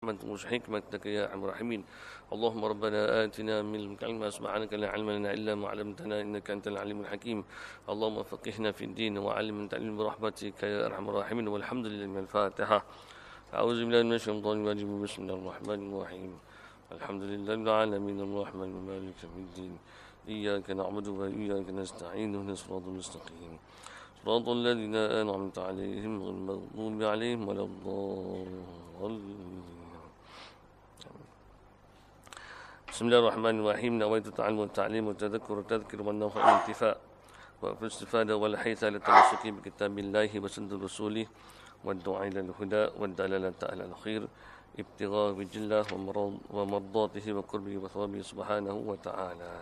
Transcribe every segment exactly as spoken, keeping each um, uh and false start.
رحمتك حكمتك يا ارحم الراحمين. اللهم ربنا آتنا من لدنك علما سبحانك لا علم لنا الا ما علمتنا انك انت العليم الحكيم. اللهم فقهنا في الدين وعلمنا تعليم برحمتك يا ارحم الراحمين. والحمد لله. من الفاتحه. اعوذ بالله من الشيطان الرجيم. بسم الله الرحمن الرحيم. الحمد لله رب العالمين الرحمن مالك يوم الدين. اياك نعبد واياك نستعين اهدنا الصراط المستقيم صراط الذين انعمت عليهم غير المغضوب عليهم ولا الضالين. بسم الله الرحمن الرحيم. نويت التعلم والتعليم والتذكر والتذكر والنفع والانتفاع والاستفادة والحيث على التمسك بكتاب الله وسنة رسوله والدعاء إلى الهدى والدلالة على الخير ابتغاء وجه الله ومرضاته وقربه وثوابه سبحانه وتعالى.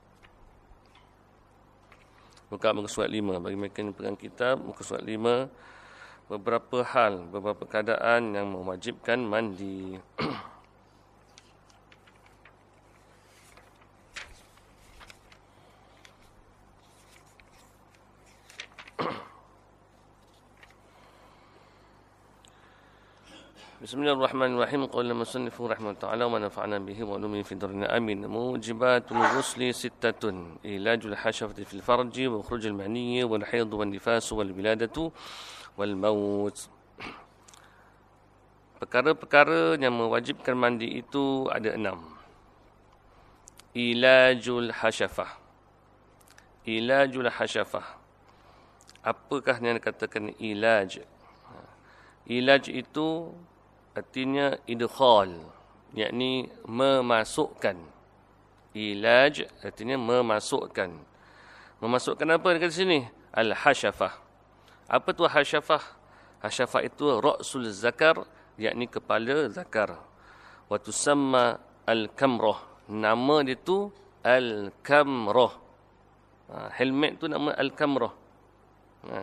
Buka muka surat lima. Bagi mereka yang pegang kitab, muka surat lima. Beberapa hal, beberapa keadaan yang mewajibkan mandi. Bismillahirrahmanirrahim. Qala musannifu rahimahullah wa nafa'ana bihi wa ulumi fi darina amin. Mujibatul ghusli sittatun. Ilajul hashafati fil farji wa khurujul maniyyi wal haid wal nifas wal wiladatu wal maut. Perkara-perkara yang mewajibkan mandi itu ada enam. Ilajul hashafah. Ilajul hashafah. Apakah yang dikatakan ilaj? Ilaj itu artinya idkhal, yakni memasukkan. Ilaj artinya memasukkan. Memasukkan apa dekat sini? Al-hashafah. Apa tu hashafah? Hashafah itu ra'sul zakar, yakni kepala zakar. Wa tusamma al-kamrah. Nama dia tu al-kamrah. Ha, helmet tu nama al-kamrah. Ha.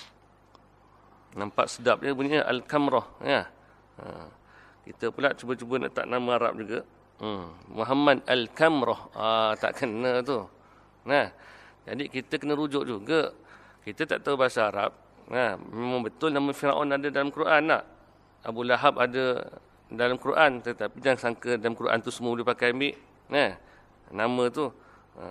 Nampak sedap dia bunyinya al-kamrah, ya. Ha. Kita pula cuba-cuba nak tak nama Arab juga. Hmm. Muhammad al-kamrah. Ah, tak kena tu. Nah. Jadi kita kena rujuk juga. Kita tak tahu bahasa Arab. Nah, memang betul nama Firaun ada dalam Quran tak? Abu Lahab ada dalam Quran, tetapi jangan sangka dalam Quran tu semua boleh pakai ambil. Nah. Nama tu. Ha.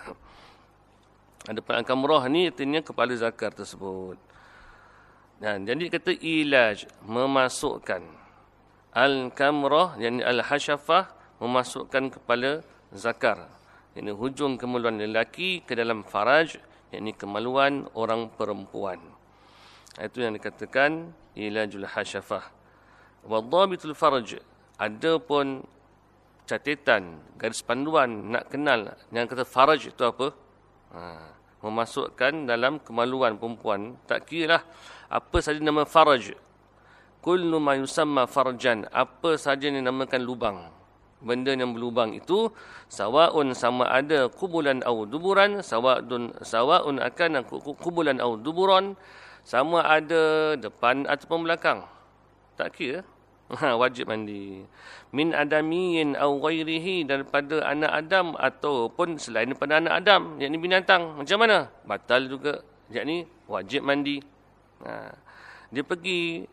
Ada al-kamrah ni artinya kepala zakar tersebut. Nah, jadi kata ilaj, memasukkan. Al-kamrah, yakni al-hashafah, memasukkan kepala zakar. Ini hujung kemaluan lelaki ke dalam faraj, yakni kemaluan orang perempuan. Itu yang dikatakan ilajul hashafah. Wadhabitul farj, ada pun catatan, garis panduan nak kenal yang kata faraj itu apa? Ha, memasukkan dalam kemaluan perempuan. Tak kira lah apa saja nama faraj. Kullu ma yusamma farjan. Apa saja yang dinamakan lubang. Benda yang berlubang itu sawaun sama ada kubulan au duburan, sawaun sawaun akan kubulan au duburan, sama ada depan ataupun belakang. Tak kira. Ha, wajib mandi. Min adamiyin au ghairihi, daripada anak Adam ataupun selain daripada anak Adam, yakni binatang. Macam mana? Batal juga. Yakni wajib mandi. Ha, dia pergi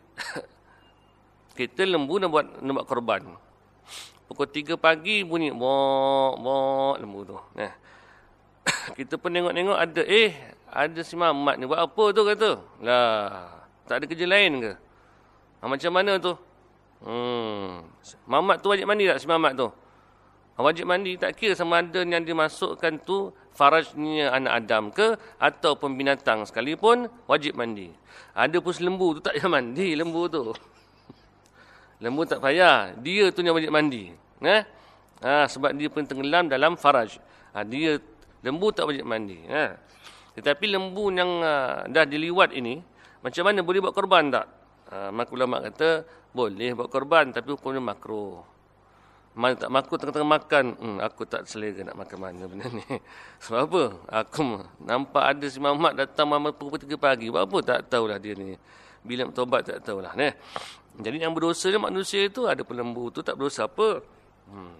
kita lembu nak buat nak buat korban. Pukul tiga pagi bunyi bok bok lembu tu. Nah. Kita pun tengok-tengok ada eh ada si Mamat ni buat apa tu kata. Lah, tak ada kerja lain ke? Ha, macam mana tu? Hmm. Mamat tu wajib mandi tak si Mamat tu? Ha, wajib mandi, tak kira sama ada yang dimasukkan tu farajnya anak Adam ke ataupun binatang sekalipun wajib mandi. Ada pun lembu tu tak payah mandi lembu tu. Lembu tak payah, dia tu yang wajib mandi. Eh? Ha, sebab dia pun tenggelam dalam faraj. Ha, dia lembu tak wajib mandi. Ha. Tetapi lembu yang uh, dah diliwat ini, macam mana boleh buat korban tak? Ha, maka ulama kata boleh buat korban tapi hukumnya makruh. Mana tak makruh tengah-tengah makan, hmm, aku tak selera nak makan mana benda ni. Sebab apa? Aku nampak ada si Mamat datang Mamat pukul tiga pagi. Buat apa? Tak tahulah dia ni. Bila bertobat tak tahulah. Nah. Jadi yang berdosa ni manusia itu ada pelembu tu tak berdosa apa. Hmm.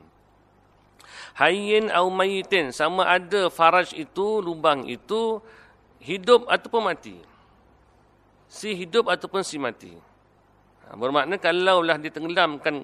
Hayyin au mayitin, sama ada faraj itu, lubang itu hidup ataupun mati. Si hidup ataupun si mati. Bermakna kalaulah ditenggelamkan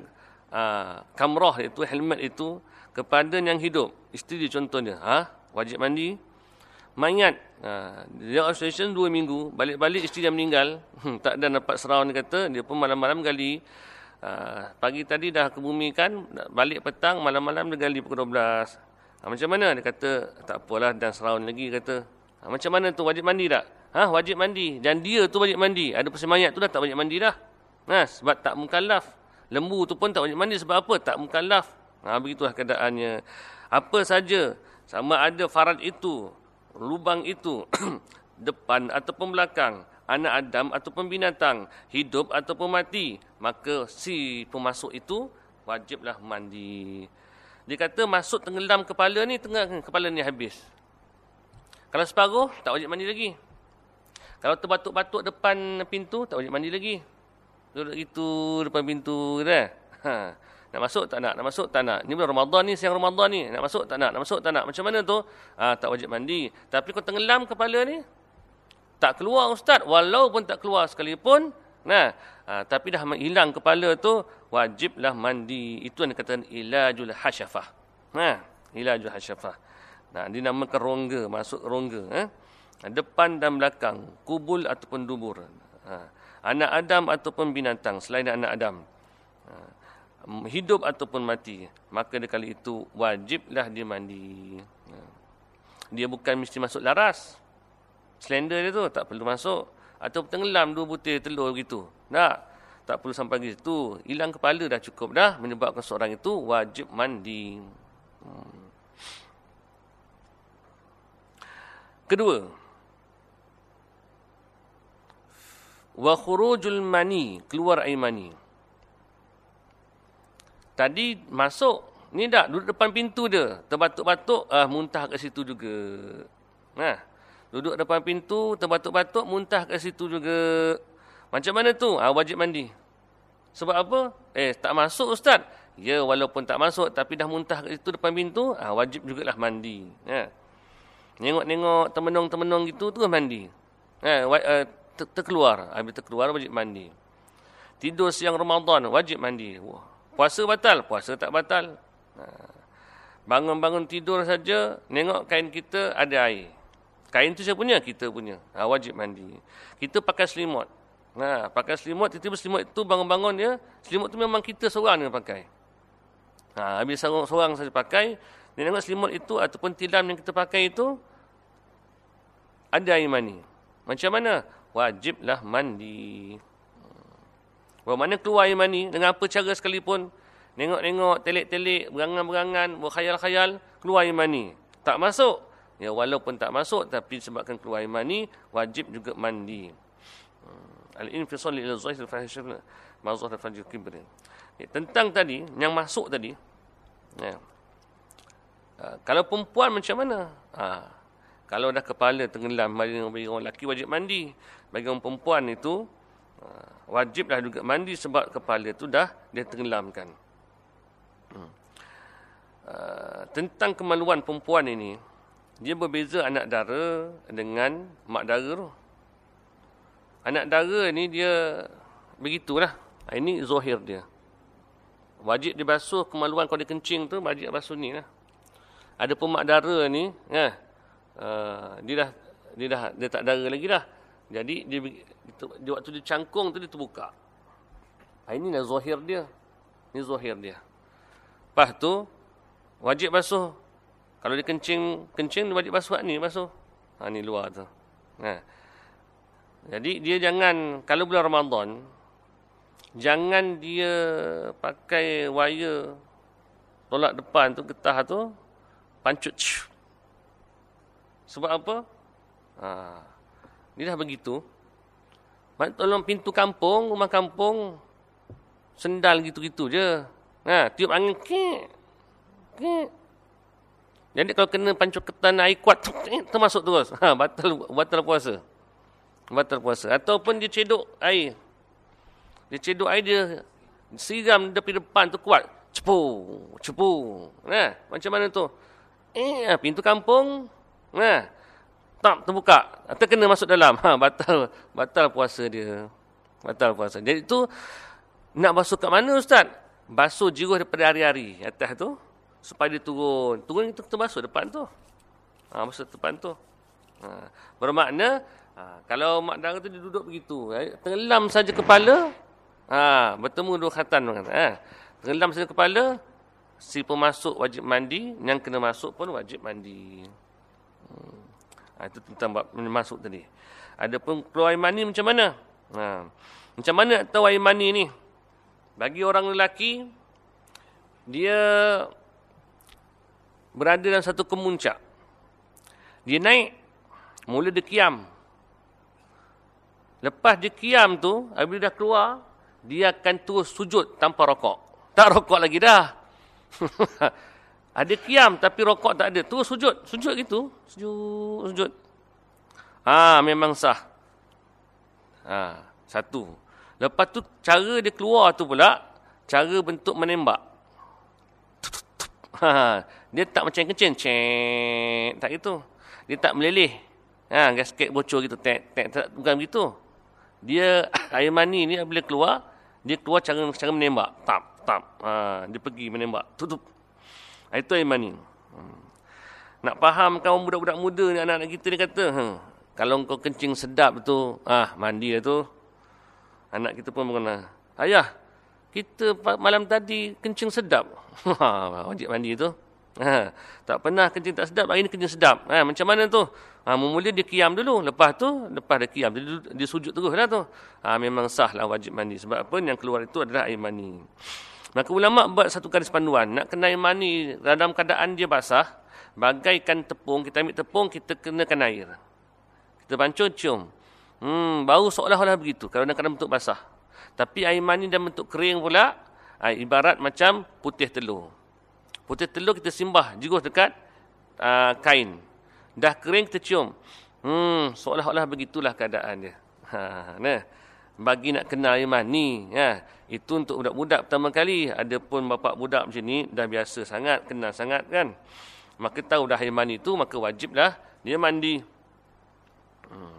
uh, kamrah itu, helmet itu kepada yang hidup. Isteri contohnya, ha? Wajib mandi. Mayat, ha, dia observation dua minggu, balik-balik isteri dia meninggal, hmm, tak ada dapat seraun, dia kata, dia pun malam-malam gali. Uh, pagi tadi dah kebumikan, balik petang, malam-malam dia gali pukul dua belas. Ha, macam mana? Dia kata, tak apalah, dan seraun lagi, kata. Ha, macam mana tu, wajib mandi tak? Ha, wajib mandi. Dan dia tu wajib mandi. Ada pasal mayat tu dah tak wajib mandi dah. Ha, sebab tak mukallaf. Lembu tu pun tak wajib mandi sebab apa? Tak mukallaf. Ha, begitulah keadaannya. Apa saja, sama ada farad itu, lubang itu, depan ataupun belakang, anak Adam ataupun binatang, hidup ataupun mati, maka si pemasuk itu wajiblah mandi. Dia kata masuk tenggelam kepala ni, tengah kepala ni habis. Kalau separuh, tak wajib mandi lagi. Kalau terbatuk-batuk depan pintu, tak wajib mandi lagi. Duduk itu depan pintu, kan? Ha. Nak masuk tak nak, nak masuk tak nak. Ni bulan Ramadan ni, siang Ramadan ni. Nak masuk tak nak, nak masuk tak nak. Macam mana tu? Ha, tak wajib mandi. Tapi kalau tenggelam kepala ni, tak keluar ustaz. Walaupun tak keluar sekalipun, nah, ha, tapi dah hilang kepala tu, wajiblah mandi. Itu yang dikatakan ilajul hasyafah. Ha, ilajul hasyafah. Nah, dinamakan rongga, masuk rongga. Eh? Depan dan belakang, kubul ataupun dubur. Ha. Anak Adam ataupun binatang, selain anak Adam. Ha. Hidup ataupun mati, maka dia kali itu wajiblah dia mandi. Ha. Dia bukan mesti masuk laras. Slender dia tu, tak perlu masuk. Atau tenggelam dua butir telur begitu. Tak, tak perlu sampai begitu. Hilang kepala dah cukup dah, menyebabkan seorang itu wajib mandi. Hmm. Kedua, wa khurujul mani, keluar air mani. Tadi masuk, ni dah duduk depan pintu dia, terbatuk-batuk, ah muntah kat situ juga. Nah, duduk depan pintu, terbatuk-batuk, muntah kat situ juga. Macam mana tu? Ah wajib mandi. Sebab apa? Eh, tak masuk ustaz. Ya, walaupun tak masuk tapi dah muntah kat situ depan pintu, ah wajib jugalah mandi. Ya. Nengok-nengok temenung-temenung gitu tu mandi. Ha, uh, ter- terkeluar, habis terkeluar wajib mandi. Tidur siang Ramadan wajib mandi. Wah. Puasa batal, puasa tak batal. Ha. Bangun-bangun tidur saja, nengok kain kita ada air. Kain tu siapa punya? Kita punya. Ha, wajib mandi. Kita pakai selimut. Ha, pakai selimut, tiba-tiba selimut itu bangun-bangun dia, selimut tu memang kita seorang yang pakai. Ha, habis seorang saja pakai, dia tengok selimut itu ataupun tilam yang kita pakai itu ada air mani. Macam mana? Wajiblah mandi. Bagaimana keluar air mani? Dengan apa cara sekalipun. Nengok-nengok, telik-telik, berangan-berangan, berkhayal-khayal, keluar air mani. Tak masuk. Ya, walaupun tak masuk, tapi sebabkan keluar air mani, wajib juga mandi. Al-infisal ila zahir al-fahisyah ma'zah al-fajr kibrin. Tentang tadi, yang masuk tadi, ya. Ha, kalau perempuan macam mana? Ha, kalau dah kepala tenggelam, bagi orang lelaki wajib mandi. Bagi orang perempuan itu, ha, wajiblah juga mandi sebab kepala itu dah dia tenggelamkan. Hmm. Ha, tentang kemaluan perempuan ini, dia berbeza anak dara dengan mak dara tu. Anak dara ni dia begitulah. Ini zahir dia. Wajib dibasuh kemaluan kalau dia kencing tu, wajib basuh ni lah. Ada pun mak dara ni, ya, uh, dia dah dia dah dia tak dara lagi dah. Jadi dia, dia waktu dia cangkung tu dia terbuka. Ha, ini dah zahir dia. Ini zahir dia. Lepas tu wajib basuh. Kalau dia kencing, kencing dia wajib basuh ni, basuh. Ha, ni luar tu. Ha. Jadi dia jangan, kalau bulan Ramadan, jangan dia pakai wire tolak depan tu, getah tu, pancut. Sebab apa? Ha, dia dah begitu. Tolong pintu kampung, rumah kampung, sendal gitu-gitu je. Ha, tiup angin, kek, kek. Jadi kalau kena pancut ketan air kuat, termasuk terus. Ha, batal, batal puasa. Batal puasa. Ataupun dia cedok air. Dia cedok air, dia siram dari depan tu kuat. Cepu, cepu. Nah, macam mana tu? Eh, pintu kampung. Nah, tak terbuka. Atau kena masuk dalam. Ha, batal, batal puasa dia. Batal puasa. Jadi tu, nak basuh kat mana ustaz? basuh jiruh daripada hari-hari atas tu, supaya dia turun. Turun itu kita basuh depan tu. Ha, basuh depan tu. Ha, bermakna, ha, kalau mak dara tu dia duduk begitu, eh, tenggelam saja kepala, ha, bertemu dua khatan. Ha, tenggelam saja kepala, si pemasuk wajib mandi, yang kena masuk pun wajib mandi. Hmm. Ha, itu tentang bab masuk tadi. Adapun keluar air mani macam mana? Ha, macam mana tahu air mani ni? Bagi orang lelaki, dia berada dalam satu kemuncak. Dia naik, mula dia kiam. Lepas dia kiam tu, apabila dah keluar, dia akan terus sujud tanpa rokok. Tak rokok lagi dah. Ada kiam tapi rokok tak ada. Terus sujud. Sujud gitu. Sujud. Sujud. Ha, memang sah. Ha, satu. Lepas tu, cara dia keluar tu pula, cara bentuk menembak. Ha, dia tak macam kencing. Cek. Tak gitu. Dia tak meleleh. Ha, gasket bocor gitu. Tek, tek, tak, bukan begitu. Dia, air mani ni bila keluar, dia keluar cara cara menembak. Tap, tap. Ha, dia pergi menembak. Tutup. Itu air mani. Hmm. Nak fahamkan orang budak-budak muda ni, anak-anak kita ni kata, hmm, kalau kau kencing sedap tu, ah mandi lah tu. Anak kita pun mengenal. Ayah, kita malam tadi kencing sedap. Wajib mandi tu. Ha, tak pernah kencing tak sedap, hari ni kencing sedap. Ha, macam mana tu? Ha, mula dia kiam dulu. Lepas tu, lepas dia kiam, dia, dia sujud terus lah tu. Ha, memang sah lah wajib mandi. Sebab apa? Yang keluar itu adalah air mani. Maka ulama' buat satu garis panduan. Nak kena air mani dalam keadaan dia basah, bagaikan tepung, kita ambil tepung, kita kenakan air. Kita pancur, cium. Hmm, bau seolah-olah begitu kalau dalam keadaan bentuk basah. Tapi air mani dalam bentuk kering pula, ibarat macam putih telur. Putih telur kita simbah jiruh dekat uh, kain. Dah kering kita cium. Hmm, seolah-olah begitulah keadaan dia. Ha, nah. Bagi nak kenal air mani, ya, itu untuk budak-budak pertama kali. Adapun bapak budak macam ni dah biasa sangat, kenal sangat kan. Maka tahu dah air mani itu, maka wajiblah dia mandi. Hmm.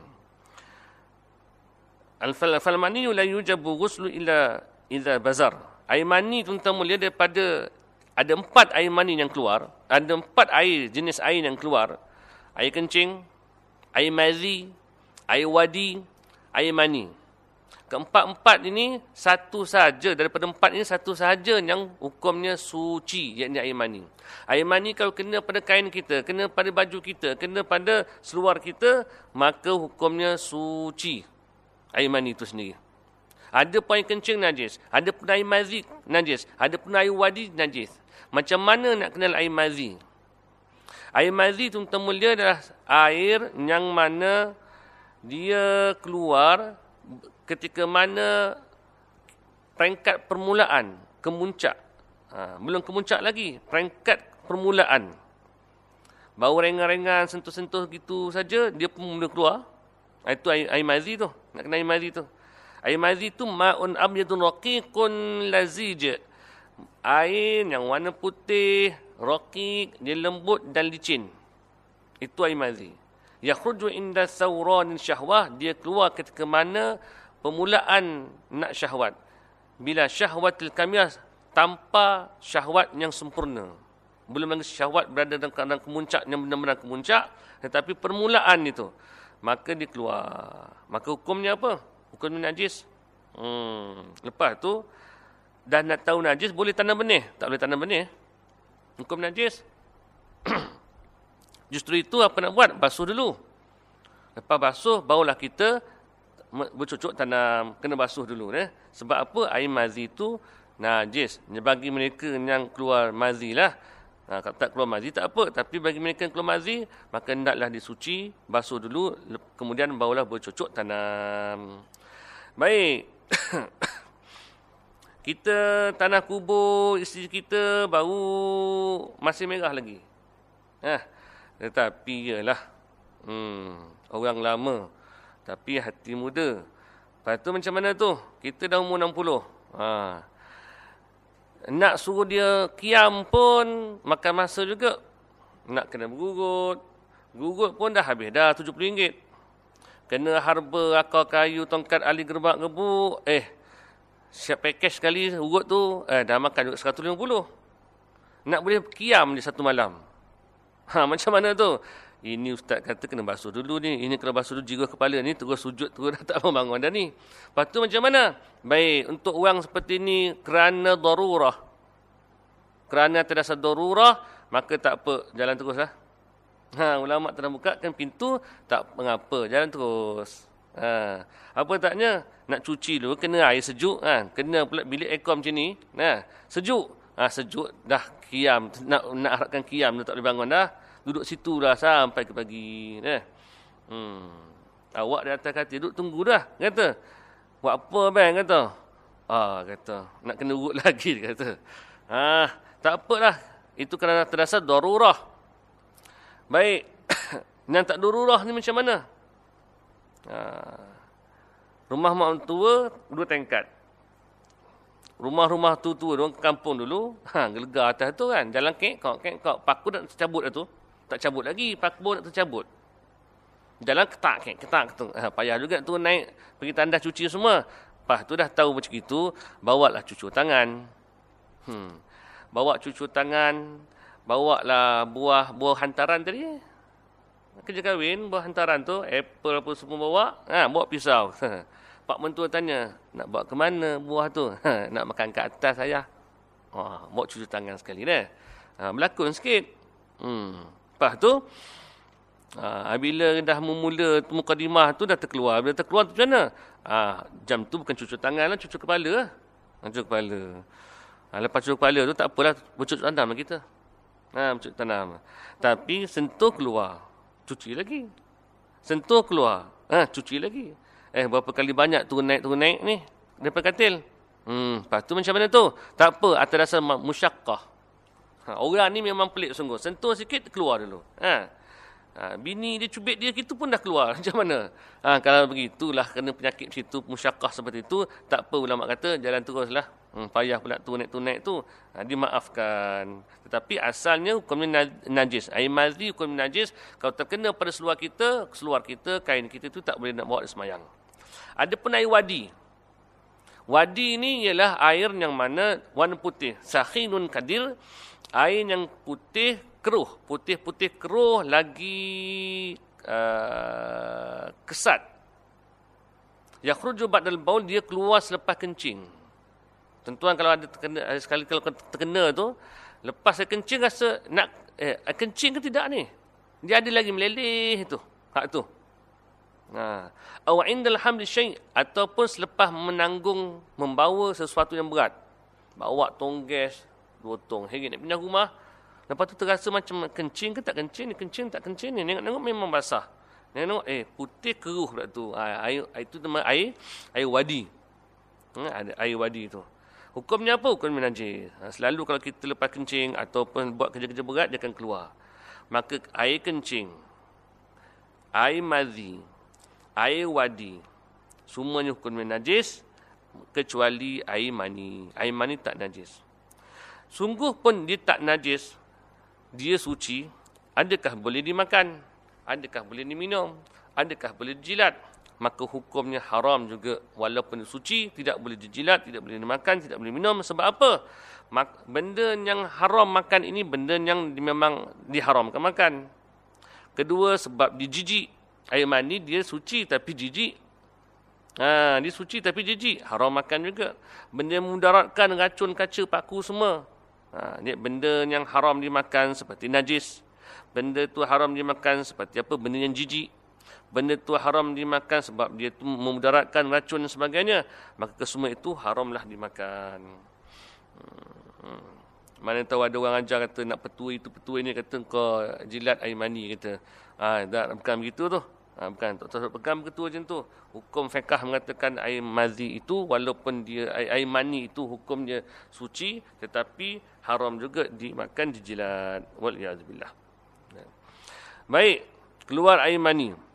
Al-fal mani la yujabu ghuslu illa idza bazar. Air mani tuan-tuan mulia daripada ada empat air mani yang keluar, ada empat air jenis air yang keluar. Air kencing, air mazi, air wadi, air mani. Keempat-empat ini satu saja daripada empat ini satu saja yang hukumnya suci, iaitu air mani. Air mani kalau kena pada kain kita, kena pada baju kita, kena pada seluar kita, maka hukumnya suci. Air mani itu sendiri. Ada pun air kencing najis, ada pun air mazi najis, ada pun air wadi najis. Macam mana nak kenal air mazi? Air mazi itu mulia adalah air yang mana dia keluar ketika mana peringkat permulaan, kemuncak. Ha, belum kemuncak lagi, peringkat permulaan. Bau ringan-ringan, sentuh-sentuh gitu saja, dia pun mula keluar. Ha, itu air, air mazi tu. Nak kena air mazi tu. Air mazi tu ma'un abyadun raqiqun lazij. Air yang warna putih, raqiq, dia lembut dan licin. Itu air mazi. Yakhruju inda sawranin syahwah, dia keluar ketika mana permulaan nak syahwat. Bila syahwatil kamilah, tanpa syahwat yang sempurna. Belum lagi syahwat berada dalam keadaan kemuncak, yang benar-benar kemuncak, tetapi permulaan itu, maka dia keluar. Maka hukumnya apa? Hukumnya najis. Hmm. Lepas tu, dah nak tahu najis, boleh tanam benih? Tak boleh tanam benih. Hukum najis. Justru itu apa nak buat? Basuh dulu. Lepas basuh, barulah kita bercucuk tanam. Kena basuh dulu. Eh? Sebab apa? Air mazi itu najis. Bagi mereka yang keluar mazi lah. Ha, kalau tak keluar mazi, tak apa. Tapi bagi mereka yang keluar mazi, maka hendaklah disuci, basuh dulu, kemudian barulah bercucuk tanam. Baik. Kita tanah kubur isteri kita baru masih merah lagi. Ha, tetapi ialah hmm, orang lama. Tapi hati muda. Lepas tu macam mana tu? Kita dah umur enam puluh. Ha. Nak suruh dia kiam pun makan masa juga. Nak kena bergugut. Gugut pun dah habis dah tujuh puluh ringgit. Kena harba, akar kayu, tongkat ali gerbak gebuk. Eh, siap package sekali urut tu, eh, dah makan juga seratus lima puluh. Nak boleh kiam di satu malam. Ha, macam mana tu? Ini ustaz kata kena basuh dulu ni. Ini kena basuh dulu jiwa kepala ni. Terus sujud, terus dah tak bangun dah ni. Lepas tu macam mana? Baik, untuk orang seperti ni kerana darurah. Kerana terasa darurah, maka tak apa, jalan terus lah. Ha, ulama' telah bukakan pintu, tak mengapa, jalan terus. Ha, apa taknya? Nak cuci dulu, kena air sejuk. Ha, kena pula bilik aircon macam ni. Ha, sejuk. Ha, sejuk, dah kiam. Nak, nak harapkan kiam, dah tak boleh bangun dah. Duduk situ dah sampai ke pagi. Eh. Hmm. Awak di atas katil, duduk tunggu dah. Kata, buat apa bang? Kata. Ah, kata, nak kena urut lagi, kata. Ah, tak apalah. Itu kerana terasa darurah. Baik. Yang tak darurah ni macam mana? Ah. Rumah mak tua, dua tingkat. Rumah-rumah tua-tua, orang kampung dulu, ha, gelega atas tu kan. Jalan kek-kok, kek-kok. Paku nak tercabut dah tu. Tak cabut lagi, paku nak tercabut. Jalan ketak, kek-ketak tu. Ha, payah juga tu naik, pergi tandas cuci semua. Lepas tu dah tahu macam itu, bawalah cucu tangan. Hmm. Bawa cucu tangan, bawalah buah buah hantaran tadi. Kerja kahwin, buah hantaran tu, apple apa semua bawa. Ha, bawa pisau. Pak mentua tanya, nak bawa ke mana buah tu? Ha, nak makan kat atas saya. Ha, bawa cucu tangan sekali dah. Ha, berlakon sikit. Hmm. Lepas tu, ha, bila dah memula mukadimah tu dah terkeluar. Bila terkeluar tu macam mana? Ha, jam tu bukan cucu tangan lah, cucu kepala lah. Cucu kepala. Ha, lepas cucu kepala tu tak apalah, bercucuk tanam lah kita. Ha, bercucuk tanam. Tapi sentuh keluar, cuci lagi. Sentuh keluar, ha, cuci lagi. Eh, berapa kali banyak turun naik, turun naik ni daripada katil. Hmm, lepas tu macam mana tu? Tak apa, atas dasar musyakkah. Ha, orang ni memang pelik sungguh. Sentuh sikit, keluar dulu. Ha. Ha, bini dia cubit dia, itu pun dah keluar. Macam mana? Ha, kalau begitulah, kena penyakit macam itu, musyakkah seperti itu, tak apa, ulama kata, jalan teruslah. Hmm, payah pula turun naik, turun naik tu. Ha, dimaafkan. Tetapi asalnya hukumnya najis. Air madhi hukumnya najis. Kalau terkena pada seluar kita, seluar kita, kain kita tu tak boleh nak bawa semayang. Ada pun air wadi. Wadi ni ialah air yang mana warna putih. Sakhinun kadir. Air yang putih keruh. Putih-putih keruh lagi uh, kesat. Yakhruju ba'dal baul, dia keluar selepas kencing. Tentuan kalau ada terkena, sekali kalau terkena tu, lepas saya kencing rasa nak eh, kencing ke tidak ni? Dia ada lagi meleleh tu. Hak tu. Ha, aw indal hamli syai', ataupun selepas menanggung membawa sesuatu yang berat. Bawa tongges dua tong, heret nak pindah rumah. Lepas tu terasa macam kencing ke tak kencing ni, kencing tak kencing ni. Tengok-tengok memang basah. Tengok eh putih keruh pula tu. Ha, air itu nama air air wadi. Ha, ada air wadi tu. Hukumnya apa? Hukumnya najis. Ha, selalu kalau kita lepas kencing ataupun buat kerja-kerja berat, dia akan keluar. Maka air kencing, air madhi, air wadi, semuanya hukumnya najis kecuali air mani. Air mani tak najis. Sungguh pun dia tak najis, dia suci, adakah boleh dimakan? Adakah boleh diminum? Adakah boleh dijilat? Maka hukumnya haram juga, walaupun suci, tidak boleh dijilat, tidak boleh dimakan, tidak boleh minum. Sebab apa? Benda yang haram makan ini benda yang memang diharamkan makan. Kedua, sebab dia jijik. Air mani dia suci tapi jijik. Ha, dia suci tapi jijik, haram makan juga. Benda yang mudaratkan, racun, kaca, paku semua. Ha, ni benda yang haram dimakan seperti najis. Benda tu haram dimakan seperti apa? Benda yang jijik. Benda tu haram dimakan sebab dia tu memudaratkan, racun dan sebagainya. Maka kesemua itu haramlah dimakan. Hmm. Mana tahu ada orang ajar kata nak petui itu petui ni, kata kau jilat air mani, kata. Ah, ha, bukan begitu tu. Ha, bukan, tak tahu pegang begitu macam tu. Hukum fiqh mengatakan air madhi itu walaupun dia air, air mani itu hukumnya suci, tetapi haram juga dimakan, dijilat. Wal iyadzubillah. Baik, keluar air mani.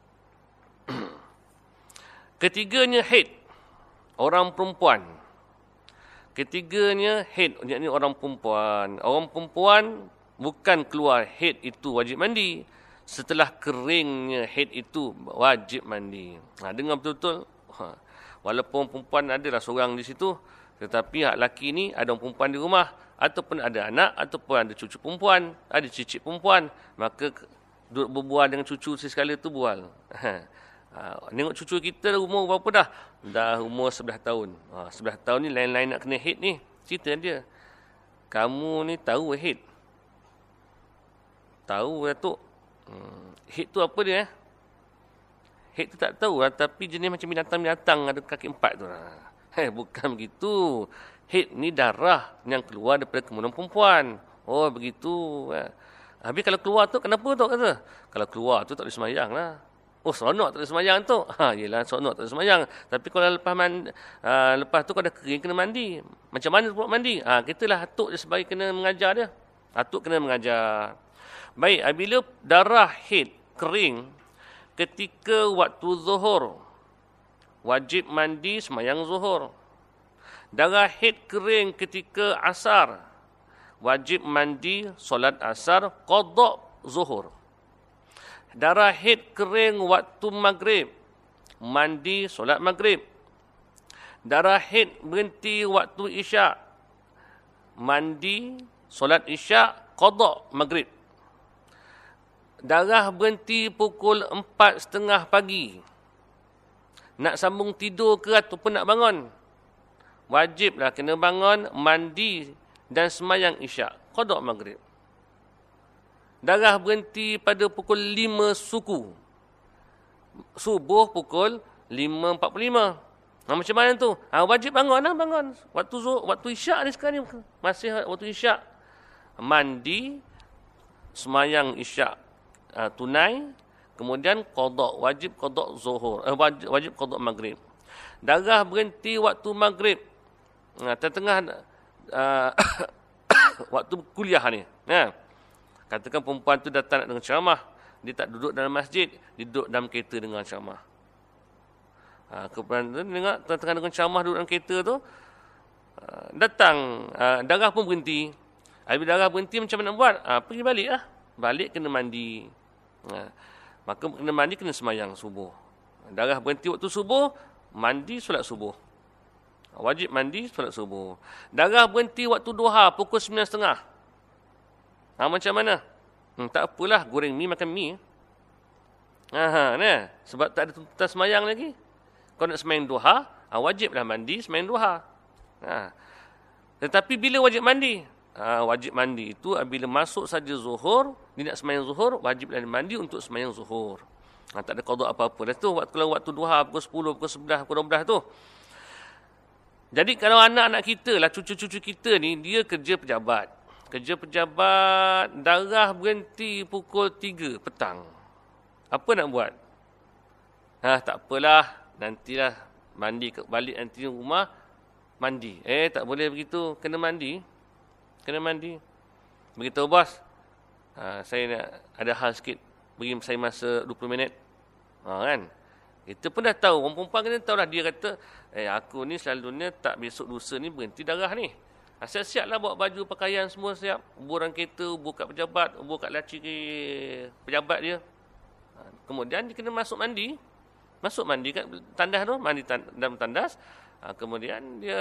Ketiganya haid, orang perempuan. Ketiganya haid, yakni orang perempuan. Orang perempuan bukan keluar haid itu wajib mandi. Setelah keringnya haid itu wajib mandi. Ha, dengar betul-betul. Ha. Walaupun perempuan adalah seorang di situ, tetapi hak laki ni ada orang perempuan di rumah, ataupun ada anak, ataupun ada cucu perempuan, ada cicit perempuan, maka duduk berbual dengan cucu sekali tu bual. Ha, tengok cucu kita umur berapa dah? Dah umur sebelas tahun. Ha, sebelas tahun ni lain-lain nak kena head ni. Cerita dia. Kamu ni tahu head? Tahu Datuk. Hmm, head tu apa dia? Eh? Head tu tak tahu lah, tapi jenis macam binatang-binatang ada kaki empat tu lah. Eh, bukan begitu. Head ni darah yang keluar daripada kemudian perempuan. Oh, begitu. Eh. Habis kalau keluar tu, kenapa tu kata? Kalau keluar tu tak boleh semayang lah. Oh, seronok tak boleh semayang tu. Ha, yelah, seronok tak boleh semayang. Tapi kalau lepas mandi, uh, lepas tu kalau dah kering, kena mandi. Macam mana pula mandi? Ha, kita lah Atuk je sebagai kena mengajar dia. Atuk kena mengajar. Baik, bila darah head kering, ketika waktu zuhur, wajib mandi semayang zuhur. Darah head kering ketika asar, wajib mandi solat asar, qada zuhur. Darah head kering waktu maghrib, mandi solat maghrib. Darah head berhenti waktu isyak, mandi solat isyak, qada maghrib. Darah berhenti pukul empat tiga puluh pagi, nak sambung tidur ke ataupun nak bangun, wajiblah kena bangun, mandi dan semayang isyak, qada maghrib. Darah berhenti pada pukul lima suku, subuh pukul lima empat puluh lima. Ha, macam mana tu? Ha, wajib bangun lah, bangun. Waktu zuhur, waktu isyak ni sekarang ni, masih waktu isyak. Mandi, semayang isyak uh, tunai, kemudian qada, wajib qada zuhur, eh, wajib, wajib qada maghrib. Darah berhenti waktu maghrib, uh, tengah-tengah uh, waktu kuliah ni. Ya. Katakan perempuan tu datang nak dengar ceramah, dia tak duduk dalam masjid, dia duduk dalam kereta dengar ceramah. Ha, kemudian dengar tengah-tengah dengar ceramah duduk dalam kereta tu, uh, datang uh, darah pun berhenti. Habis darah berhenti macam mana nak buat? Ha, pergi balik lah. Balik kena mandi. Ha, maka kena mandi, kena semayang subuh. Darah berhenti waktu subuh, mandi solat subuh. Wajib mandi solat subuh. Darah berhenti waktu duha pukul sembilan tiga puluh. Ha, macam mana? Hmm, tak apalah, goreng mi makan mi. Ha, ha, nah. Sebab tak ada tuntutan semayang lagi. Kalau nak semayang duha, ha, wajiblah mandi semayang duha. Ha. Tetapi bila wajib mandi? Ha, wajib mandi itu bila masuk saja zuhur, dia nak semayang zuhur, wajiblah mandi untuk semayang zuhur. Ha, tak ada qada apa-apa. Dah tu, waktu, kalau waktu duha pukul sepuluh, pukul sebelas, pukul dua belas tu. Jadi kalau anak-anak kita lah, cucu-cucu kita ni, dia kerja pejabat. Kerja pejabat, darah berhenti pukul tiga petang. Apa nak buat? Ha, tak apalah, nantilah mandi balik nanti rumah, mandi. Eh, tak boleh begitu, kena mandi. Kena mandi. Beritahu bos, ha, saya nak ada hal sikit, beri saya masa dua puluh minit. Ha, kan? Kita pun dah tahu, orang perempuan kena tahu lah. Dia kata, eh aku ni selalunya tak besok lusa ni berhenti darah ni. Ha, siap-siap lah bawa baju, pakaian semua siap. Ubur dalam kereta, ubur kat pejabat, ubur kat laci pejabat dia. Ha, kemudian dia kena masuk mandi. Masuk mandi kat tandas tu, mandi dalam tandas. Ha, kemudian dia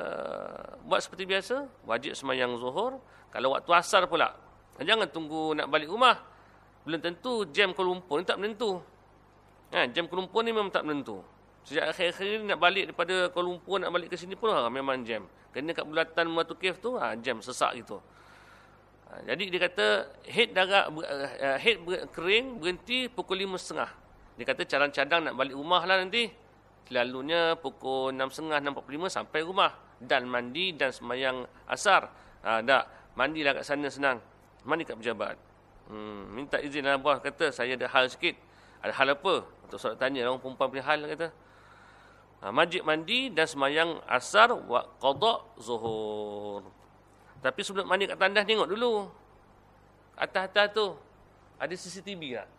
buat seperti biasa, wajib semayang zuhur. Kalau waktu asar pula, jangan tunggu nak balik rumah. Belum tentu, jam Kuala Lumpur ni tak menentu. Ha, jam Kuala Lumpur ni memang tak menentu. Sejak akhir-akhir ni nak balik daripada Kuala Lumpur, nak balik ke sini pun ha, memang jam. Kena kat bulatan Batu Cave tu, ha, jam sesak gitu. Ha, jadi dia kata, head darah, uh, head ber, kering berhenti pukul lima tiga puluh. Dia kata cadang-cadang nak balik rumah lah nanti. Selalunya pukul enam tiga puluh, enam empat puluh lima sampai rumah. Dan mandi dan semayang asar. Ha, tak, mandilah kat sana senang. Mandi kat pejabat. Hmm, minta izin lah bos, kata saya ada hal sikit. Ada hal apa? Untuk soalan tanya orang perempuan punya hal, kata. Ha, wajib mandi dan semayang asar wa qada zuhur. Tapi sebelum mandi kat tandas, tengok dulu. Atas-atas tu ada C C T V tak?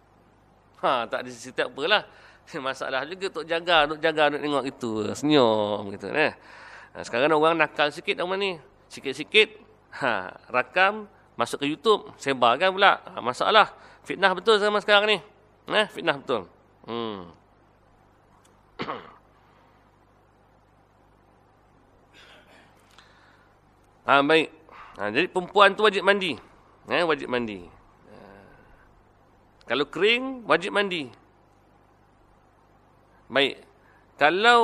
Ha, tak ada C C T V, tak apalah. Masalah juga untuk jaga, untuk jaga, untuk tengok itu. Senyum gitu. Eh. Ha, sekarang orang nakal sikit orang ni. Sikit-sikit, ha, rakam, masuk ke YouTube, sebarkan pula. Ha, masalah. Fitnah betul sama sekarang ni. Eh, fitnah betul. Hmm. Ha, baik. Ha, jadi perempuan tu wajib mandi. Eh, wajib mandi. Ha. Kalau kering, wajib mandi. Baik. Kalau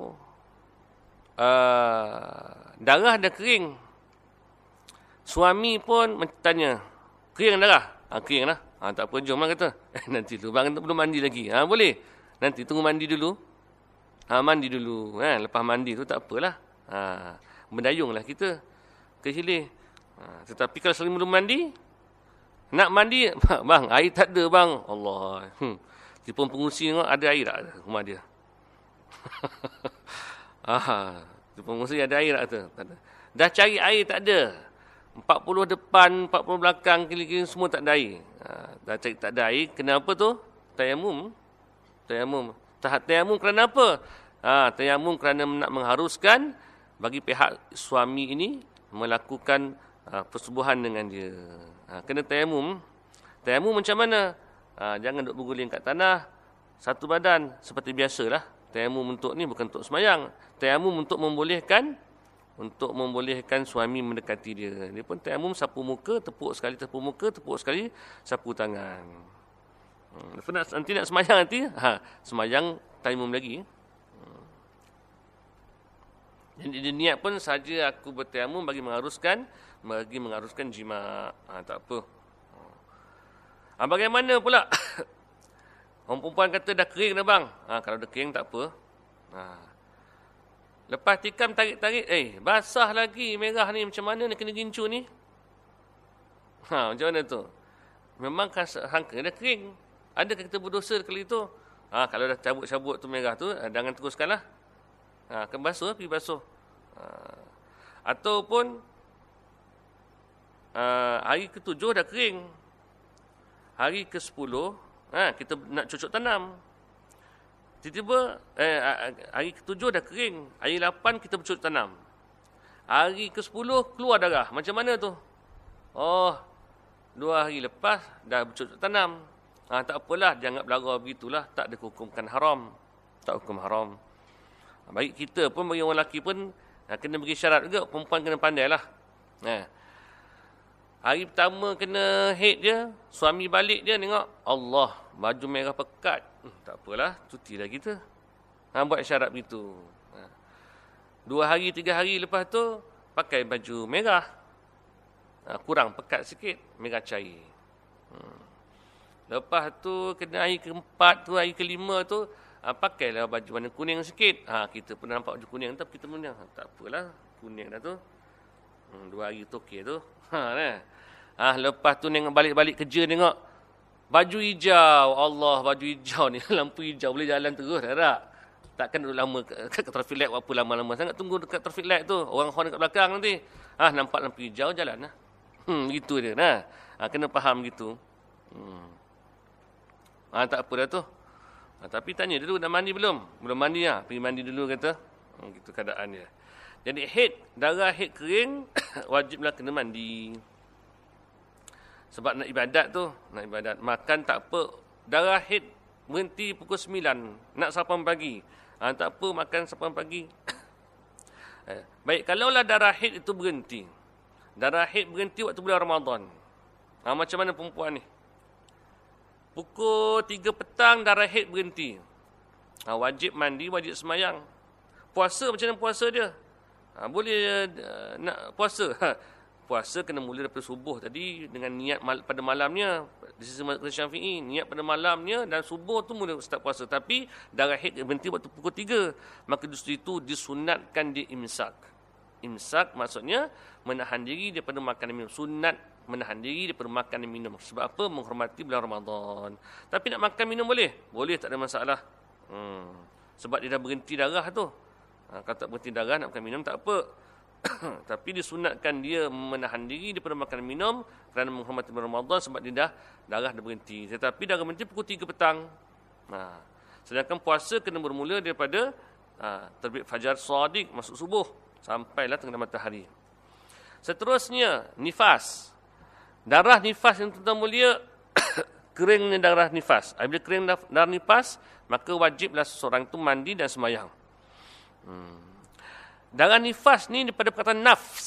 uh, darah dah kering, suami pun tanya, kering darah? Ha, kering lah. Ha, tak apa, jom lah kata. Nanti tu, bang belum mandi lagi. Ha, boleh. Nanti tunggu mandi dulu. Ha, mandi dulu. Ha, lepas mandi tu tak apalah. Ha, mendayung lah kita ke hilir. Ha, tetapi kalau selalu belum mandi, nak mandi, bang, air tak ada bang. Allah. Hmm. Di pengungsi tengok ada air tak rumah dia? ah, di pengungsi ada air tak tu? Tak ada. Dah cari air tak ada. empat puluh depan, empat puluh belakang, kiri-kiri semua tak ada air. Ha, dah cari tak ada air, kenapa tu? Tayamum. Tayamum. Tahap tayamum kerana apa? Ha, tayamum kerana nak mengharuskan bagi pihak suami ini melakukan ha, persubuhan dengan dia. Ha, kena tayamum. Tayamum macam mana? Ha, jangan duduk berguling kat tanah. Satu badan. Seperti biasalah. Tayamum untuk ni bukan untuk semayang. Tayamum untuk membolehkan untuk membolehkan suami mendekati dia. Dia pun tayamum sapu muka, tepuk sekali sapu muka, tepuk sekali sapu tangan. Hmm. Nak, nanti nak semayang nanti, ha, semayang tayamum lagi. Hmm. Jadi dia niat pun saja aku bertayamum bagi mengharuskan bagi mengharuskan jima. Ha, tak apa. Ha, bagaimana pula? Orang perempuan kata dah kering dah bang. Ha, kalau dah kering tak apa. Ha. Lepas tikam tarik-tarik, eh basah lagi merah ni, macam mana ni kena gincu ni? Ha, macam mana tu? Memang sangka dah kering. Adakah kita berdosa kali itu? Ha, kalau dah cabut-cabut tu merah tu, jangan teruskanlah. Ha, akan basuh, pergi basuh. Ha. Ataupun uh, hari ketujuh dah kering. Hari ke sepuluh, ha, kita nak cucuk tanam. Tiba-tiba eh, hari ketujuh dah kering. Hari lapan kita bercucuk tanam. Hari ke sepuluh keluar darah. Macam mana tu? Oh, dua hari lepas dah bercucuk tanam. Ha, tak apalah, jangan berlara begitulah. Tak dihukumkan haram. Tak hukum haram. Baik kita pun, bagi orang lelaki pun kena beri syarat juga. Perempuan kena pandai lah. Ha. Hari pertama kena head dia, suami balik dia tengok, Allah, baju merah pekat. Hmm, tak apalah, cuti dah kita. Ha, buat syarat begitu. Ha. Dua hari, tiga hari lepas tu, pakai baju merah. Ha, kurang pekat sikit, merah cair. Hmm. Lepas tu, kena hari keempat tu, hari kelima tu, ha, pakailah baju warna kuning sikit. Ha, kita pun nampak baju kuning, tapi kita pun, ha, tak apalah, kuning dah tu. Hmm, dua hari tu okey tu. Ha, nah. Ah, lepas tu tengok balik-balik kerja tengok baju hijau. Allah, baju hijau ni lampu hijau boleh jalan terus dah tak? Takkan duduk lama kat traffic light apa lama-lama sangat tunggu dekat traffic light tu. Orang horn dekat belakang nanti. Ah, nampak lampu hijau jalan lah. Hmm, gitu dia nah. Ah, kena faham gitu. Hmm. Ah, tak apa dah tu. Ah, tapi tanya dulu dah mandi belum? Belum mandi ah, pergi mandi dulu kata. Hmm, gitu keadaan dia. Jadi head, darah head kering wajiblah kena mandi. Sebab nak ibadat tu, nak ibadat. Makan tak apa. Darah head berhenti pukul sembilan. Nak sarapan pagi. Ha, tak apa, makan sarapan pagi. eh, baik, kalaulah darah head itu berhenti. Darah head berhenti waktu bulan Ramadan. Ha, macam mana perempuan ni? Pukul tiga petang darah head berhenti. Ha, wajib mandi, wajib semayang. Puasa, macam mana puasa dia? Ha, boleh uh, nak puasa. Ha, puasa kena mula daripada subuh tadi dengan niat mal, pada malamnya. Di sisi mazhab Syafi'i, niat pada malamnya dan subuh tu mula start puasa. Tapi darah haid berhenti waktu pukul tiga. Maka di situ disunatkan dia imsak. Imsak maksudnya menahan diri daripada makan dan minum. Sunat menahan diri daripada makan dan minum. Sebab apa? Menghormati bulan Ramadan. Tapi nak makan minum boleh? Boleh, tak ada masalah. Hmm. Sebab dia dah berhenti darah tu. Ha, kalau tak berhenti darah nak makan minum tak apa. Tapi disunatkan dia menahan diri daripada makan dan minum kerana menghormati bulan Ramadan sebab dia dah darah dah berhenti. Tetapi darah berhenti pukul tiga petang. Ha. Sedangkan puasa kena bermula daripada ha, terbit fajar shadiq masuk subuh sampailah tengah matahari. Seterusnya nifas. Darah nifas yang tuan-tuan mulia keringnya darah nifas. Apabila kering darah nifas maka wajiblah seseorang itu mandi dan sembahyang. Hmm. Darah nifas ni daripada perkataan nafs.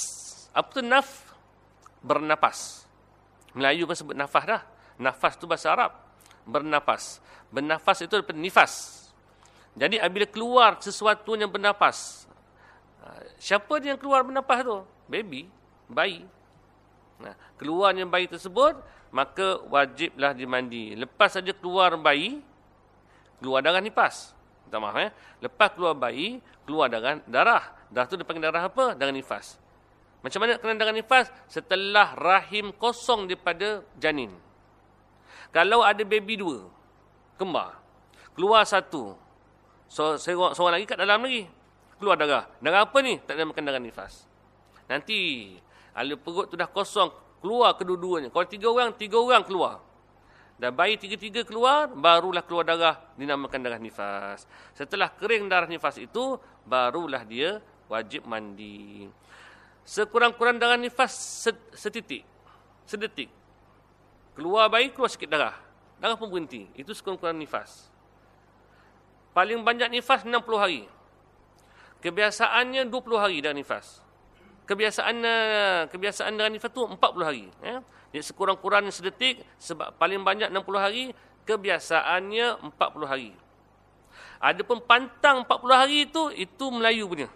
Apa tu naf? Bernapas. Melayu pun sebut nafas dah. Nafas tu bahasa Arab. Bernapas. Bernafas itu daripada nifas. Jadi apabila keluar sesuatu yang bernapas, siapa yang keluar bernafas tu? Baby, bayi. Nah, keluarnya bayi tersebut, maka wajiblah dimandi. Lepas saja keluar bayi, keluar darah nifas. Minta maaf ya. Lepas keluar bayi, keluar darah darah. Darah tu dipanggil darah apa? Darah nifas. Macam mana kena darah nifas? Setelah rahim kosong daripada janin. Kalau ada baby dua, kembar, keluar satu, so, seorang, seorang lagi kat dalam lagi, keluar darah. Darah apa ni? Tak ada makan darah nifas. Nanti, ala perut tu dah kosong, keluar kedua-duanya. Kalau tiga orang, tiga orang keluar. Dan bayi tiga-tiga keluar, barulah keluar darah, dinamakan darah nifas. Setelah kering darah nifas itu, barulah dia wajib mandi. Sekurang-kurang darah nifas setitik, sedetik. Keluar bayi, keluar sikit darah. Darah pun berhenti. Itu sekurang-kurang nifas. Paling banyak nifas enam puluh hari. Kebiasaannya dua puluh hari darah nifas. Kebiasaan kebiasaan darah nifas tu empat puluh hari. Ya? Jadi sekurang-kurangnya sedetik, sebab paling banyak enam puluh hari, kebiasaannya empat puluh hari. Adapun pantang empat puluh hari itu, itu Melayu punya.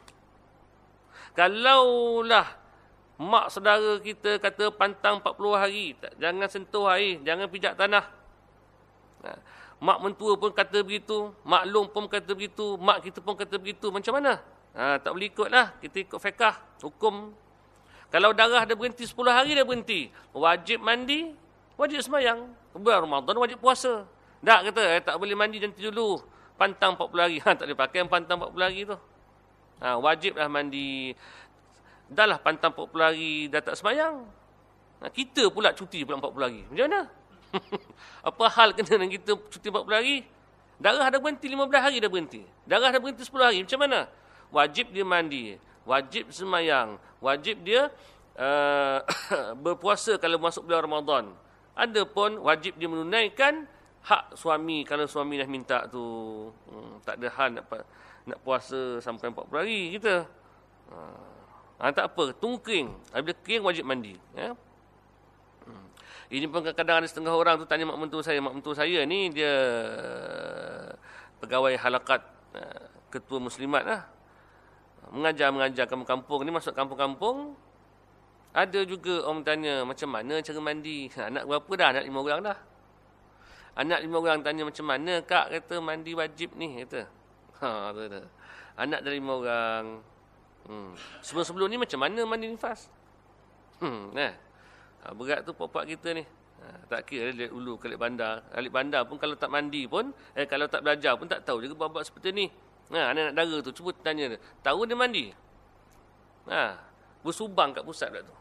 Kalaulah mak saudara kita kata pantang empat puluh hari, tak, jangan sentuh air, jangan pijak tanah. Nah, mak mentua pun kata begitu, mak long pun kata begitu, mak kita pun kata begitu. Macam mana? Ha, tak boleh ikutlah, kita ikut fiqh, hukum. Kalau darah dah berhenti sepuluh hari dah berhenti, wajib mandi, wajib sembahyang. Bulan Ramadan wajib puasa. Tak kata, eh, tak boleh mandi nanti dulu, pantang empat puluh hari. Ha, tak boleh pakai pantang empat puluh hari tu. Ha, wajiblah mandi. Dah lah pantang empat puluh hari, dah tak sembahyang. Nah, kita pula cuti pula empat puluh hari. Macam mana? Apa hal kena dengan kita cuti empat puluh hari? Darah dah berhenti lima belas hari dah berhenti. Darah dah berhenti sepuluh hari. Macam mana? Wajib dia mandi. Wajib sembahyang. Wajib dia uh, berpuasa kalau masuk bulan Ramadan. Ada pun wajib dia menunaikan hak suami kalau suami dah minta tu. Hmm, tak ada hal nak, nak puasa sampai empat puluh hari kita. Ha, tak apa, tunggu kering. Apabila kering wajib mandi. Ya? Hmm. Ini pun kadang-kadang ada setengah orang tu tanya mak mentua saya. Mak mentua saya ni dia pegawai halakat uh, ketua muslimat lah. Mengajar-mengajar kampung-kampung ni, masuk kampung-kampung. Ada juga orang tanya macam mana cara mandi. Anak berapa dah? Anak lima orang dah. Anak lima orang tanya macam mana kak kata mandi wajib ni kata. Ha, tu, tu. Anak dari lima orang. Hmm. Sebelum-sebelum ni macam mana mandi nifas? Hmm, nah. Ha, berat tu puak-puak kita ni. Ha, tak kira dia dulu kalik bandar. Kalik bandar pun kalau tak mandi pun, eh kalau tak belajar pun tak tahu juga buat-buat seperti ni. Ha, anak-anak dara tu cuba tanya dia. Tahu dia mandi? Ha, bersubang kat pusat kat tu.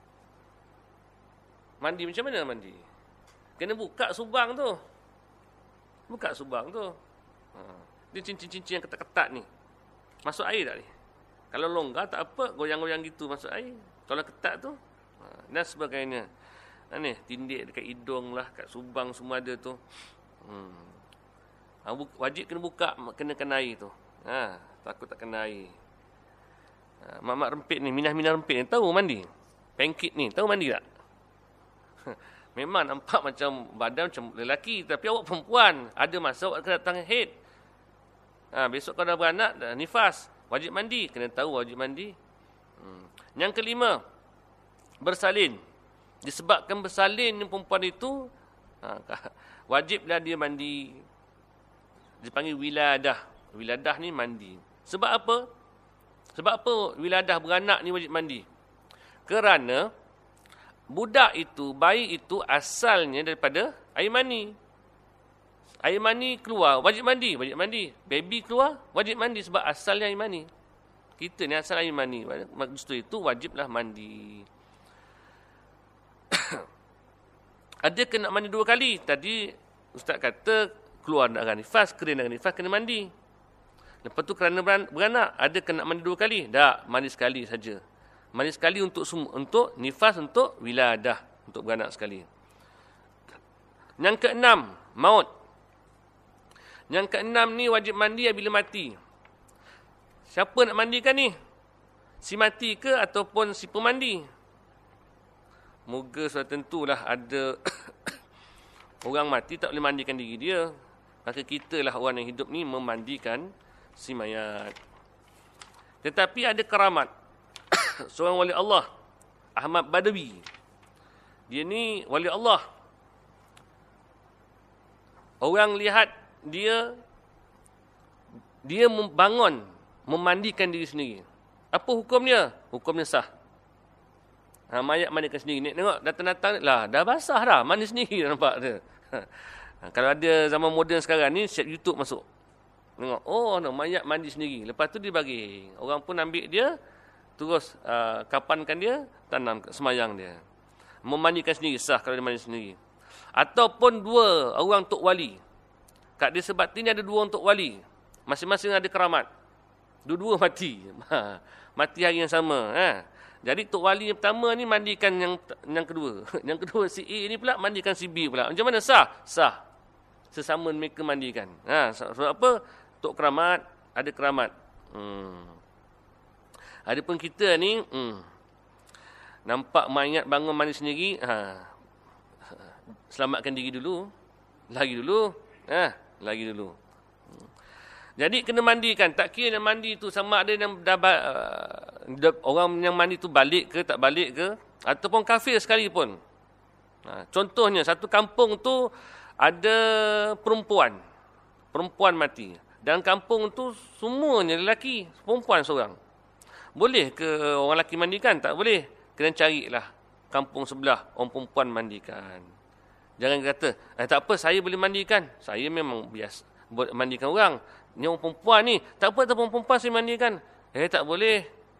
Mandi macam mana mandi? Kena buka subang tu. Buka subang tu. Ha, dia cincin-cincin yang ketat-ketat ni. Masuk air tak ni? Kalau longgar tak apa, goyang-goyang gitu masuk air. Kalau ketat tu, ha, dan sebagainya. Ha, ni, tindik dekat hidung lah, kat subang semua ada tu. Hmm. Ha, wajib kena buka, kena kena air tu. Ha, takut tak kena air. Ha, mak-mak rempit ni, minah-minah rempit ni, tahu mandi? Pancake ni, tahu mandi tak? Memang nampak macam badan macam lelaki, tapi awak perempuan. Ada masa awak kena datang head. Ha, besok kau dah beranak, dah nifas. Wajib mandi. Kena tahu wajib mandi. Hmm. Yang kelima, bersalin. Disebabkan bersalin perempuan itu, ha, wajiblah dia mandi. Dipanggil wiladah. Wiladah ni mandi. Sebab apa? Sebab apa wiladah beranak ni wajib mandi? Kerana budak itu, bayi itu asalnya daripada air mani. Air mani keluar, wajib mandi, wajib mandi. Baby keluar, wajib mandi sebab asalnya air mani. Kita ni asal air mani. Maksud itu wajiblah mandi. Ada kena mandi dua kali. Tadi ustaz kata keluar darah nifas, kering darah nifas kena mandi. Lepas tu kerana beranak, ada kena mandi dua kali. Tak, mandi sekali saja. Mandi sekali untuk untuk nifas, untuk wiladah, untuk beranak sekali. Yang keenam, maut. Yang keenam ni wajib mandi bila mati. Siapa nak mandikan ni? Si mati ke ataupun si pemandi? Moga sudah tentulah ada orang mati tak boleh mandikan diri dia. Maka kitalah orang yang hidup ni memandikan si mayat. Tetapi ada keramat. Seorang wali Allah, Ahmad Badawi. Dia ni wali Allah. Orang lihat dia, dia membangun, memandikan diri sendiri. Apa hukumnya? Hukumnya sah. Ha, mayat mandikan sendiri. Tengok datang-datang, lah dah basah dah, mandi sendiri nampak dia. Ha, kalau ada zaman moden sekarang ni, set YouTube masuk. Tengok, oh no, mayat mandi sendiri. Lepas tu dia bagi. Orang pun ambil dia, terus uh, kapankan dia, tanam semayang dia. Memandikan sendiri, sah kalau dia mandi sendiri. Ataupun dua orang tok wali. Kat dia sebab ni ada dua orang tok wali. Masing-masing ada keramat. Dua-dua mati. Ha, mati hari yang sama. Ha. Jadi tok wali yang pertama ni mandikan yang yang kedua. Yang kedua si A ni pula mandikan si B pula. Macam mana? Sah? Sah. Sesama mereka mandikan. Ha, sebab apa? Tok keramat, ada keramat. Hmm. Adapun kita ni, hmm, nampak mayat bangun mandi sendiri, ha, selamatkan diri dulu. Lagi dulu. Ha, lagi dulu. Hmm. Jadi kena mandikan. Tak kira yang mandi tu sama ada yang dah, uh, orang yang mandi tu balik ke, tak balik ke. Ataupun kafir sekalipun. Ha, contohnya, satu kampung tu ada perempuan. Perempuan mati. Dan kampung tu semuanya lelaki. Perempuan seorang. Boleh ke orang lelaki mandikan? Tak boleh. Kena carilah kampung sebelah orang perempuan mandikan. Jangan kata, eh tak apa saya boleh mandikan. Saya memang biasa mandikan orang. Ni orang perempuan ni. Tak apa tak orang perempuan saya mandikan. Eh tak boleh.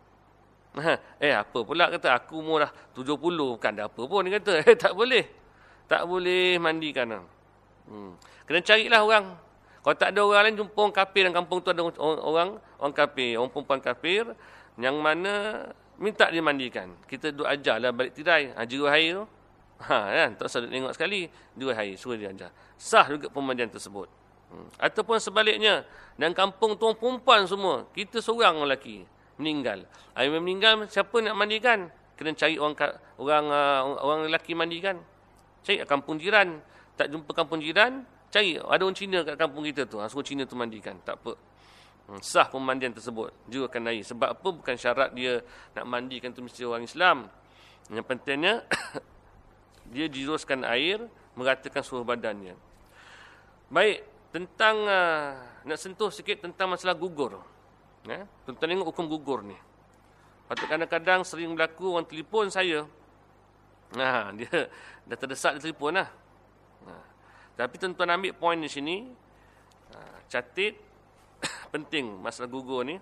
Eh apa pula kata aku umur dah tujuh puluh. Bukan dah apa pun dia kata. Eh tak boleh. Tak boleh mandikan. Hmm. Kena carilah orang. Kalau tak ada orang lain, jumpa orang kafir dalam kampung tu ada orang orang, orang kafir, orang perempuan kafir yang mana minta dia mandikan. Kita duk ajarlah balik tirai, ha, jiru air tu. Ha kan, tak usah tengok sekali, jiru air suruh dia ajar. Sah juga pemandian tersebut. Hmm. Ataupun sebaliknya, dalam kampung tu orang perempuan semua, kita seorang orang lelaki meninggal. Air meninggal, siapa nak mandikan? Kena cari orang orang uh, orang lelaki mandikan. Cari kampung jiran, tak jumpa kampung jiran, cari ada orang Cina kat kampung kita tu, ha, suruh Cina tu mandikan, tak apa. Hmm, sah pemandian tersebut, juga akan air. Sebab apa? Bukan syarat dia nak mandikan tu mesti orang Islam. Yang pentingnya dia jiruskan air, meratakan seluruh badannya. Baik, tentang uh, nak sentuh sikit tentang masalah gugur. Ya, tuan-tuan tengok hukum gugur ni. Patut kadang-kadang sering berlaku orang telefon saya. Nah, dia dah terdesak dia telefon lah. Nah, tapi tuan-tuan ambil poin di sini, uh, catat penting masalah gugur ni.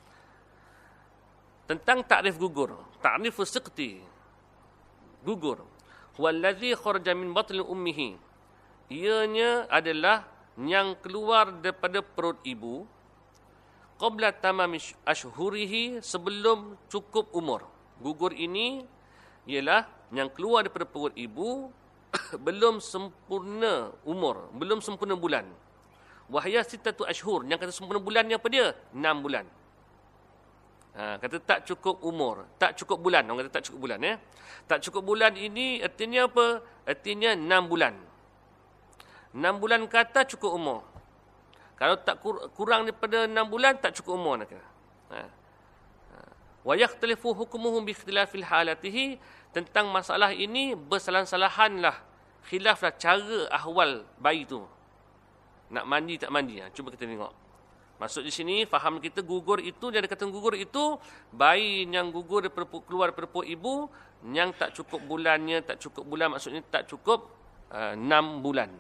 Tentang takrif gugur. Takrif siqti. Gugur. Huwallazi kharaja min batni ummihi. Ianya adalah yang keluar daripada perut ibu qabla tamam ashhurihi, sebelum cukup umur. Gugur ini ialah yang keluar daripada perut ibu belum sempurna umur, belum sempurna bulan. Wahya sittatu ashhur, yang kata sempurna bulan ni apa dia? enam bulan. Ha, kata tak cukup umur, tak cukup bulan. Orang kata tak cukup bulan. Ya? Tak cukup bulan ini artinya apa? Artinya enam bulan. enam bulan kata cukup umur. Kalau tak kurang daripada enam bulan, tak cukup umur. Ha. Wa yakhtalifu hukmuhum bi ikhtilafil halatihi. Tentang masalah ini bersalah-salahanlah, khilaflah cara ahwal bayi tu. Nak mandi tak mandi. Ha, cuba kita tengok. Maksud di sini, faham kita gugur itu, dia ada kata gugur itu, bayi yang gugur daripada, keluar daripada perut ibu, yang tak cukup bulannya, tak cukup bulan, maksudnya tak cukup uh, enam bulan.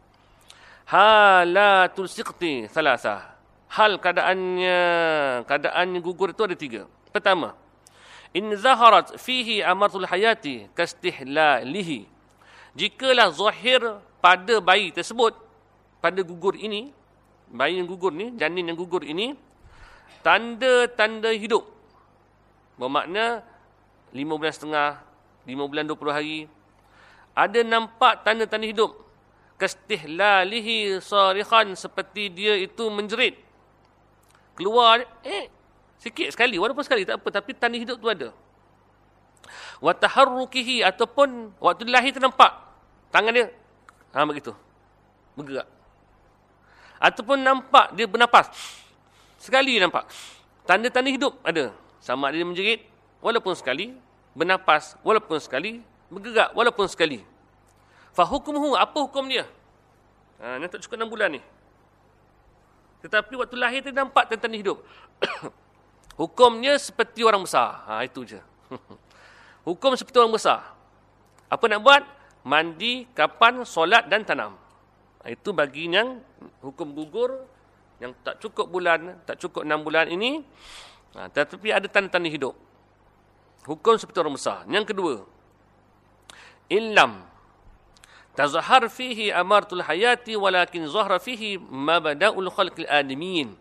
Halatul siqti thalatha. Hal keadaannya, keadaannya gugur itu ada tiga. Pertama, in zaharat fihi amaratul hayati kastihlalihi. Jikalah zahir pada bayi tersebut, pada gugur ini, bayi yang gugur ni, janin yang gugur ini, tanda-tanda hidup. Bermakna lima bulan setengah, lima bulan dua puluh hari, ada nampak tanda-tanda hidup. Kastihlalihi sarikhan, seperti dia itu menjerit. Keluar, eh, Sikit sekali, walaupun sekali tak apa, tapi tanda hidup tu ada. Wa taharrukihi, ataupun waktu lahir ternampak tangan dia ha begitu. Bergerak. Ataupun nampak dia bernafas. Sekali nampak. Tanda-tanda hidup ada. Sama ada dia menjerit walaupun sekali, bernafas walaupun sekali, bergerak walaupun sekali. Fa hukmuhu, apa hukum dia? Ha, ni tak cukup enam bulan ni. Tetapi waktu lahir dia nampak tanda-tanda hidup. Hukumnya seperti orang besar. Ha, itu je. Hukum seperti orang besar. Apa nak buat? Mandi, kapan, solat dan tanam. Ha, itu bagi yang hukum gugur, yang tak cukup bulan, tak cukup enam bulan ini. Ha, tetapi ada tanda-tanda hidup. Hukum seperti orang besar. Yang kedua. Illam tazahar fihi amartul hayati walakin zahra fihi mabda'ul khalqil adamiyin.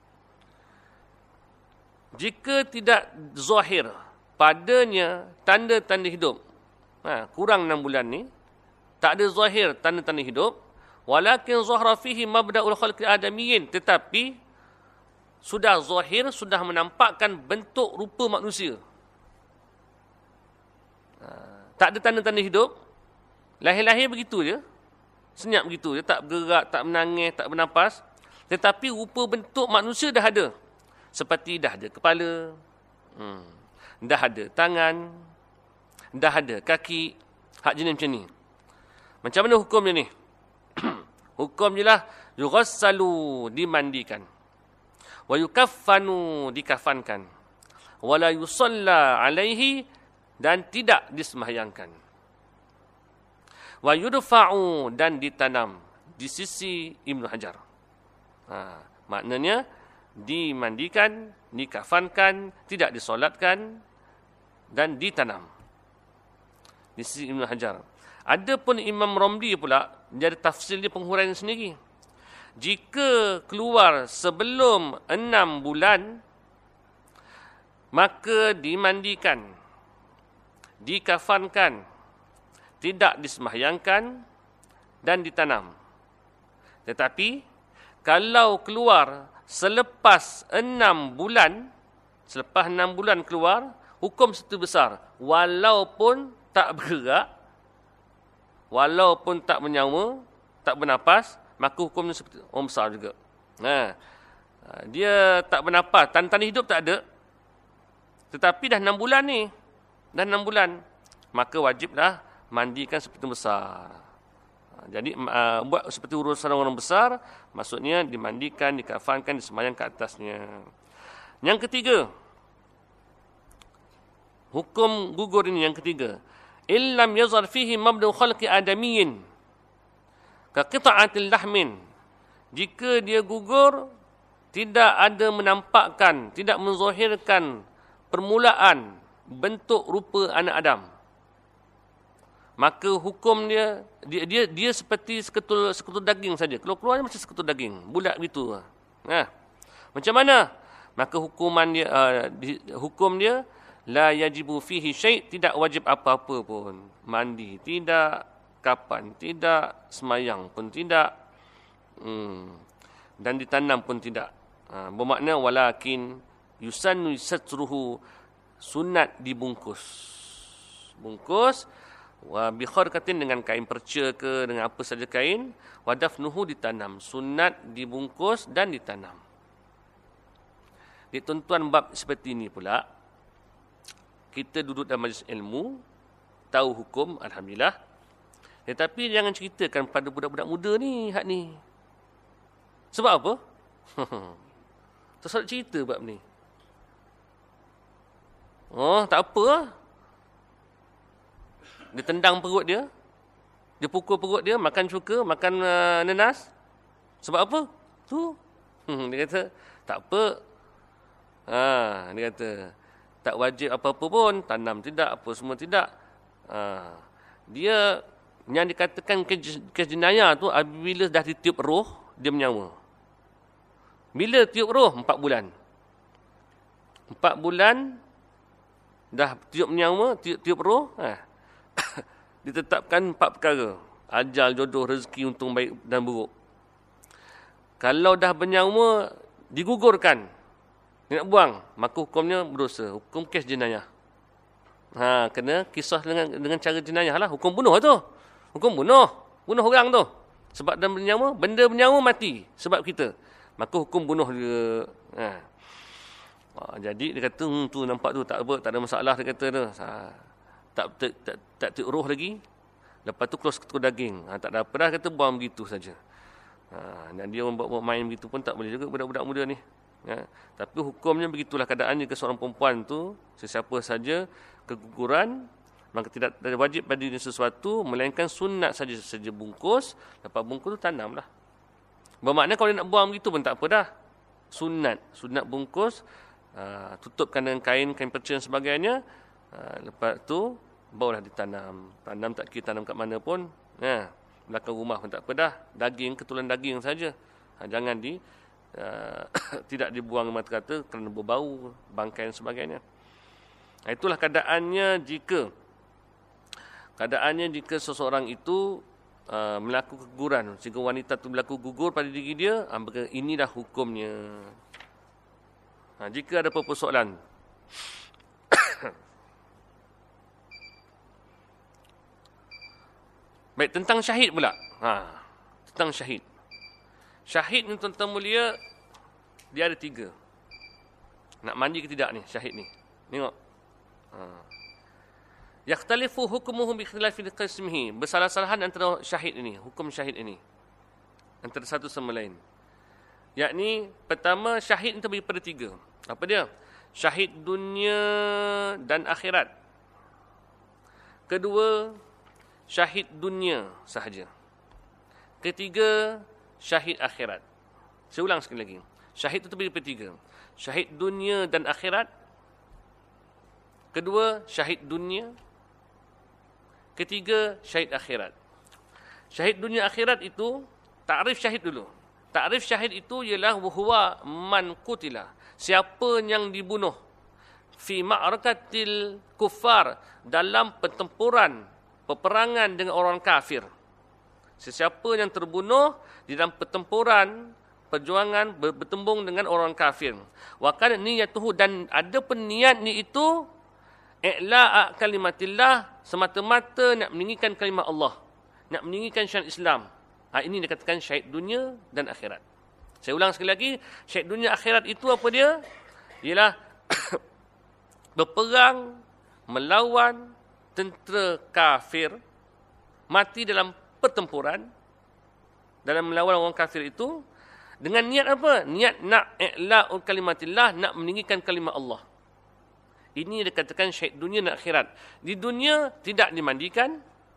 Jika tidak zahir padanya tanda-tanda hidup, ha, kurang enam bulan ni, tak ada zahir tanda-tanda hidup, walakin zahra fihi mabda'ul khalqil adamiyin, tetapi sudah zahir, sudah menampakkan bentuk rupa manusia. Ha, tak ada tanda-tanda hidup, lahir-lahir begitu je. Senyap begitu je. Tak bergerak, tak menangis, tak bernafas. Tetapi rupa bentuk manusia dah ada. Seperti dah ada kepala. Hmm. Dah ada tangan. Dah ada kaki. Hak jenis macam ni. Macam mana hukum dia ni? Hukum je lah. Yughassalu, dimandikan. Wa yukaffanu, dikafankan. Wa la yusalla alaihi, dan tidak disemahyangkan. Wa yudfa'u, dan ditanam di sisi Ibnu Hajar. Ha, maknanya dimandikan, dikafankan, tidak disolatkan dan ditanam di sisi Ibnu Hajar. Adapun Imam Romli pula jadi tafsir dia penghuraian sendiri. Jika keluar sebelum enam bulan, maka dimandikan, dikafankan, tidak disemahyangkan dan ditanam. Tetapi kalau keluar selepas enam bulan, selepas enam bulan keluar, hukum satu besar. Walaupun tak bergerak, walaupun tak menyawa, tak bernafas, maka hukumnya seperti orang besar juga. Nah, dia tak bernafas, tanda-tanda hidup tak ada. Tetapi dah enam bulan ni, dah enam bulan, maka wajiblah mandikan seperti besar. Jadi uh, buat seperti urusan orang besar, maksudnya dimandikan, dikafankan, disemayang ke atasnya. Yang ketiga, hukum gugur ini yang ketiga. Illam yazar fihi mabda'u khalqi adamiyyin ka qita'atil lahmin. Jika dia gugur, tidak ada menampakkan, tidak menzahirkan permulaan bentuk rupa anak Adam, maka hukum dia dia dia, dia seperti seketul seketul daging saja. Kalau keluar dia macam seketul daging, bulat gitu. Nah, macam mana? Maka hukuman dia uh, di, hukum dia la yajibu fihi syai', tidak wajib apa-apa pun. Mandi tidak, kapan tidak, semayang pun tidak, hmm, dan ditanam pun tidak. Ha, bermakna walakin yusannu satruhu, sunat dibungkus. Bungkus wa bi kharqatin, dengan kain perca ke, dengan apa saja kain, wa dafnuhu, ditanam. Sunat dibungkus dan ditanam. Di tuan-tuan bab seperti ini pula, kita duduk dalam majlis ilmu, tahu hukum, alhamdulillah. Tetapi jangan ceritakan pada budak-budak muda ni hak ni. Sebab apa? Tak salah cerita bab ni. Oh, tak apa lah. Dia tendang perut dia, dia pukul perut dia, makan cuka, makan uh, nenas. Sebab apa? Tu. Hmm, dia kata, tak apa. Ha, dia kata, tak wajib apa-apa pun, tanam tidak, apa semua tidak. Ha, dia, yang dikatakan kes jenayah tu, bila dah ditiup roh, dia menyawa. Bila tiup roh? Empat bulan. Empat bulan, dah tiup menyawa, tiup, tiup roh, ha. Ditetapkan empat perkara. Ajal, jodoh, rezeki, untung baik dan buruk. Kalau dah bernyawa, digugurkan. Dia nak buang, maka hukumnya berdosa. Hukum kes jenayah. Ha, kena kisah dengan dengan cara jenayah lah. Hukum bunuh tu. Hukum bunuh. Bunuh orang tu. Sebab dan bernyawa, benda bernyawa mati. Sebab kita. Maka hukum bunuh dia. Ha. Ha, jadi dia kata, hmm, tu nampak tu tak apa, tak ada masalah dia kata tu. Ha, tak tak tak, tak, tak roh lagi. Lepas tu close ketua daging. Ha, tak ada apa dah, kata buang begitu saja. Ha, dan dia orang buat main begitu pun tak boleh juga budak-budak muda ni. Ya. Tapi hukumnya begitulah keadaannya ke seorang perempuan tu, sesiapa saja keguguran, maka tidak ada wajib pada diri sesuatu, melainkan sunat saja saja bungkus, lepas bungkus tu tanamlah. Bermakna kalau dia nak buang begitu pun tak apa dah. Sunat, sunat bungkus, uh, tutupkan dengan kain, kain perca dan sebagainya, uh, lepas tu barulah ditanam. Tanam tak kira tanam kat mana pun, ya. Belakang rumah pun tak apa dah. Daging, ketulan daging saja. Ha, jangan di Uh, tidak dibuang mata kata kerana berbau, bangkai dan sebagainya. Itulah keadaannya jika keadaannya jika seseorang itu uh, melaku keguguran. Jika wanita itu berlaku gugur pada diri dia, uh, inilah hukumnya. Ha, jika ada apa-apa soalan. Baik, tentang syahid pula. Ha, tentang syahid. Syahid ni tuan-tuan mulia, dia ada tiga. Nak mandi ke tidak ni, syahid ni? Tengok. Ha. Yakhtalifu hukmuhu bi ikhtilafi qismihi. Bersalah-salahan antara syahid ini, hukum syahid ini. Antara satu sama lain. Yakni, pertama, syahid ni terbagi pada tiga. Apa dia? Syahid dunia dan akhirat. Kedua, syahid dunia sahaja. Ketiga, syahid akhirat. Saya ulang sekali lagi. Syahid itu terbagi pada tiga. Syahid dunia dan akhirat. Kedua, syahid dunia. Ketiga, syahid akhirat. Syahid dunia akhirat itu, takrif syahid dulu. Takrif syahid itu ialah huwa man qutila. Siapa yang dibunuh fi ma'rakatil kuffar, dalam pertempuran, peperangan dengan orang kafir. Sesiapa yang terbunuh di dalam pertempuran, perjuangan bertembung dengan orang kafir. Wa kana niyatuhu, dan ada peniat ni itu i'la' kalimatillah, semata-mata nak meninggikan kalimah Allah, nak meninggikan syariat Islam. Ha, ini dikatakan syahid dunia dan akhirat. Saya ulang sekali lagi, syahid dunia akhirat itu apa dia? Ialah berperang melawan tentera kafir, mati dalam pertempuran dalam melawan orang kafir itu dengan niat apa? Niat nak i'la'ul kalimatillah, nak meninggikan kalimah Allah. Ini dikatakan syahid dunia dan akhirat. Di dunia tidak dimandikan,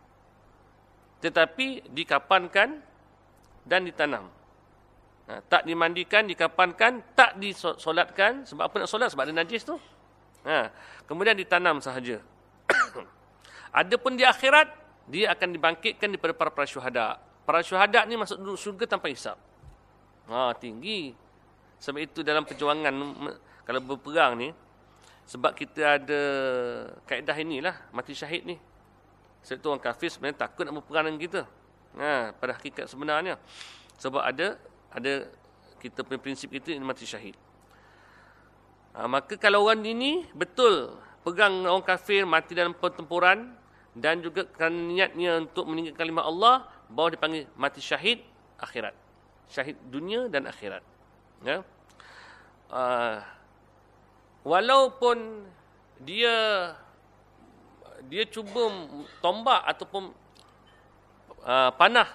tetapi dikapankan dan ditanam. Ha, tak dimandikan, dikapankan, tak disolatkan. Sebab apa nak solat? Sebab ada najis tu. Ha, kemudian ditanam sahaja. Adapun di akhirat, dia akan dibangkitkan daripada para para syuhada. Para syuhada ni masuk syurga tanpa hisap. Ha, tinggi. Sebab itu dalam perjuangan, kalau berperang ni, sebab kita ada kaedah inilah, mati syahid ni. Sebab itu orang kafir sebenarnya takut nak berperang dengan kita. Ha, pada hakikat sebenarnya. Sebab ada ada kita punya prinsip kita ini mati syahid. Ha, maka kalau orang ini betul pegang orang kafir, mati dalam pertempuran, dan juga kerana niatnya untuk meninggikan kalimah Allah, bahawa dipanggil mati syahid akhirat. Syahid dunia dan akhirat. Ya. Uh, walaupun dia dia cuba tombak ataupun uh, panah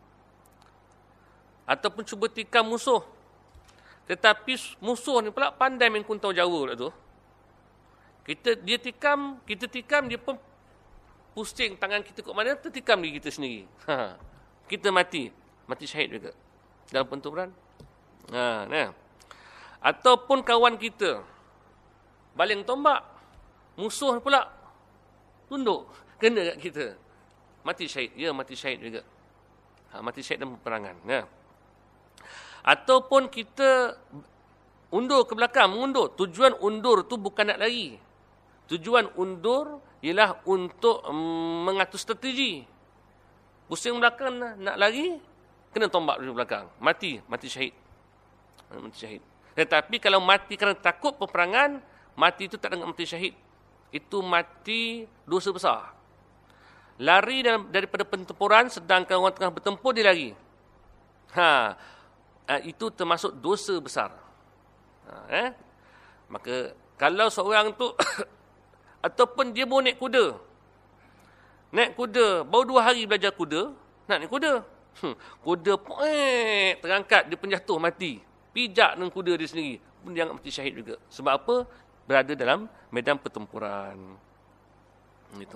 ataupun cuba tikam musuh, tetapi musuh ni pula pandai main kuntau Jawa pula tu. Kita dia tikam, kita tikam, dia pun pusing tangan kita ke mana, tertikam diri kita sendiri. Ha, kita mati. Mati syahid juga. Dalam pertempuran. Ha, nah. Ataupun kawan kita baling tombak, musuh pula tunduk, kena kat kita. Mati syahid. Ya, mati syahid juga. Ha, mati syahid dalam peperangan. Nah. Ataupun kita undur ke belakang, mengundur. Tujuan undur tu bukan nak lari. Tujuan undur ialah untuk um, mengatur strategi. Pusing belakang nak lari, kena tombak dari belakang. Mati, mati syahid. Mati syahid. Tetapi kalau mati kerana takut peperangan, mati itu tak dengan mati syahid. Itu mati dosa besar. Lari daripada pertempuran sedangkan orang tengah bertempur dia lari. Ha, itu termasuk dosa besar. Ha, eh? Maka kalau seorang tu ataupun dia baru naik kuda. Naik kuda, baru dua hari belajar kuda, nak naik kuda. Hmm, kuda poek, terangkat, dia pun jatuh mati. Pijak dengan kuda dia sendiri. Pun dia anggap mati syahid juga. Sebab apa? Berada dalam medan pertempuran. Gitu.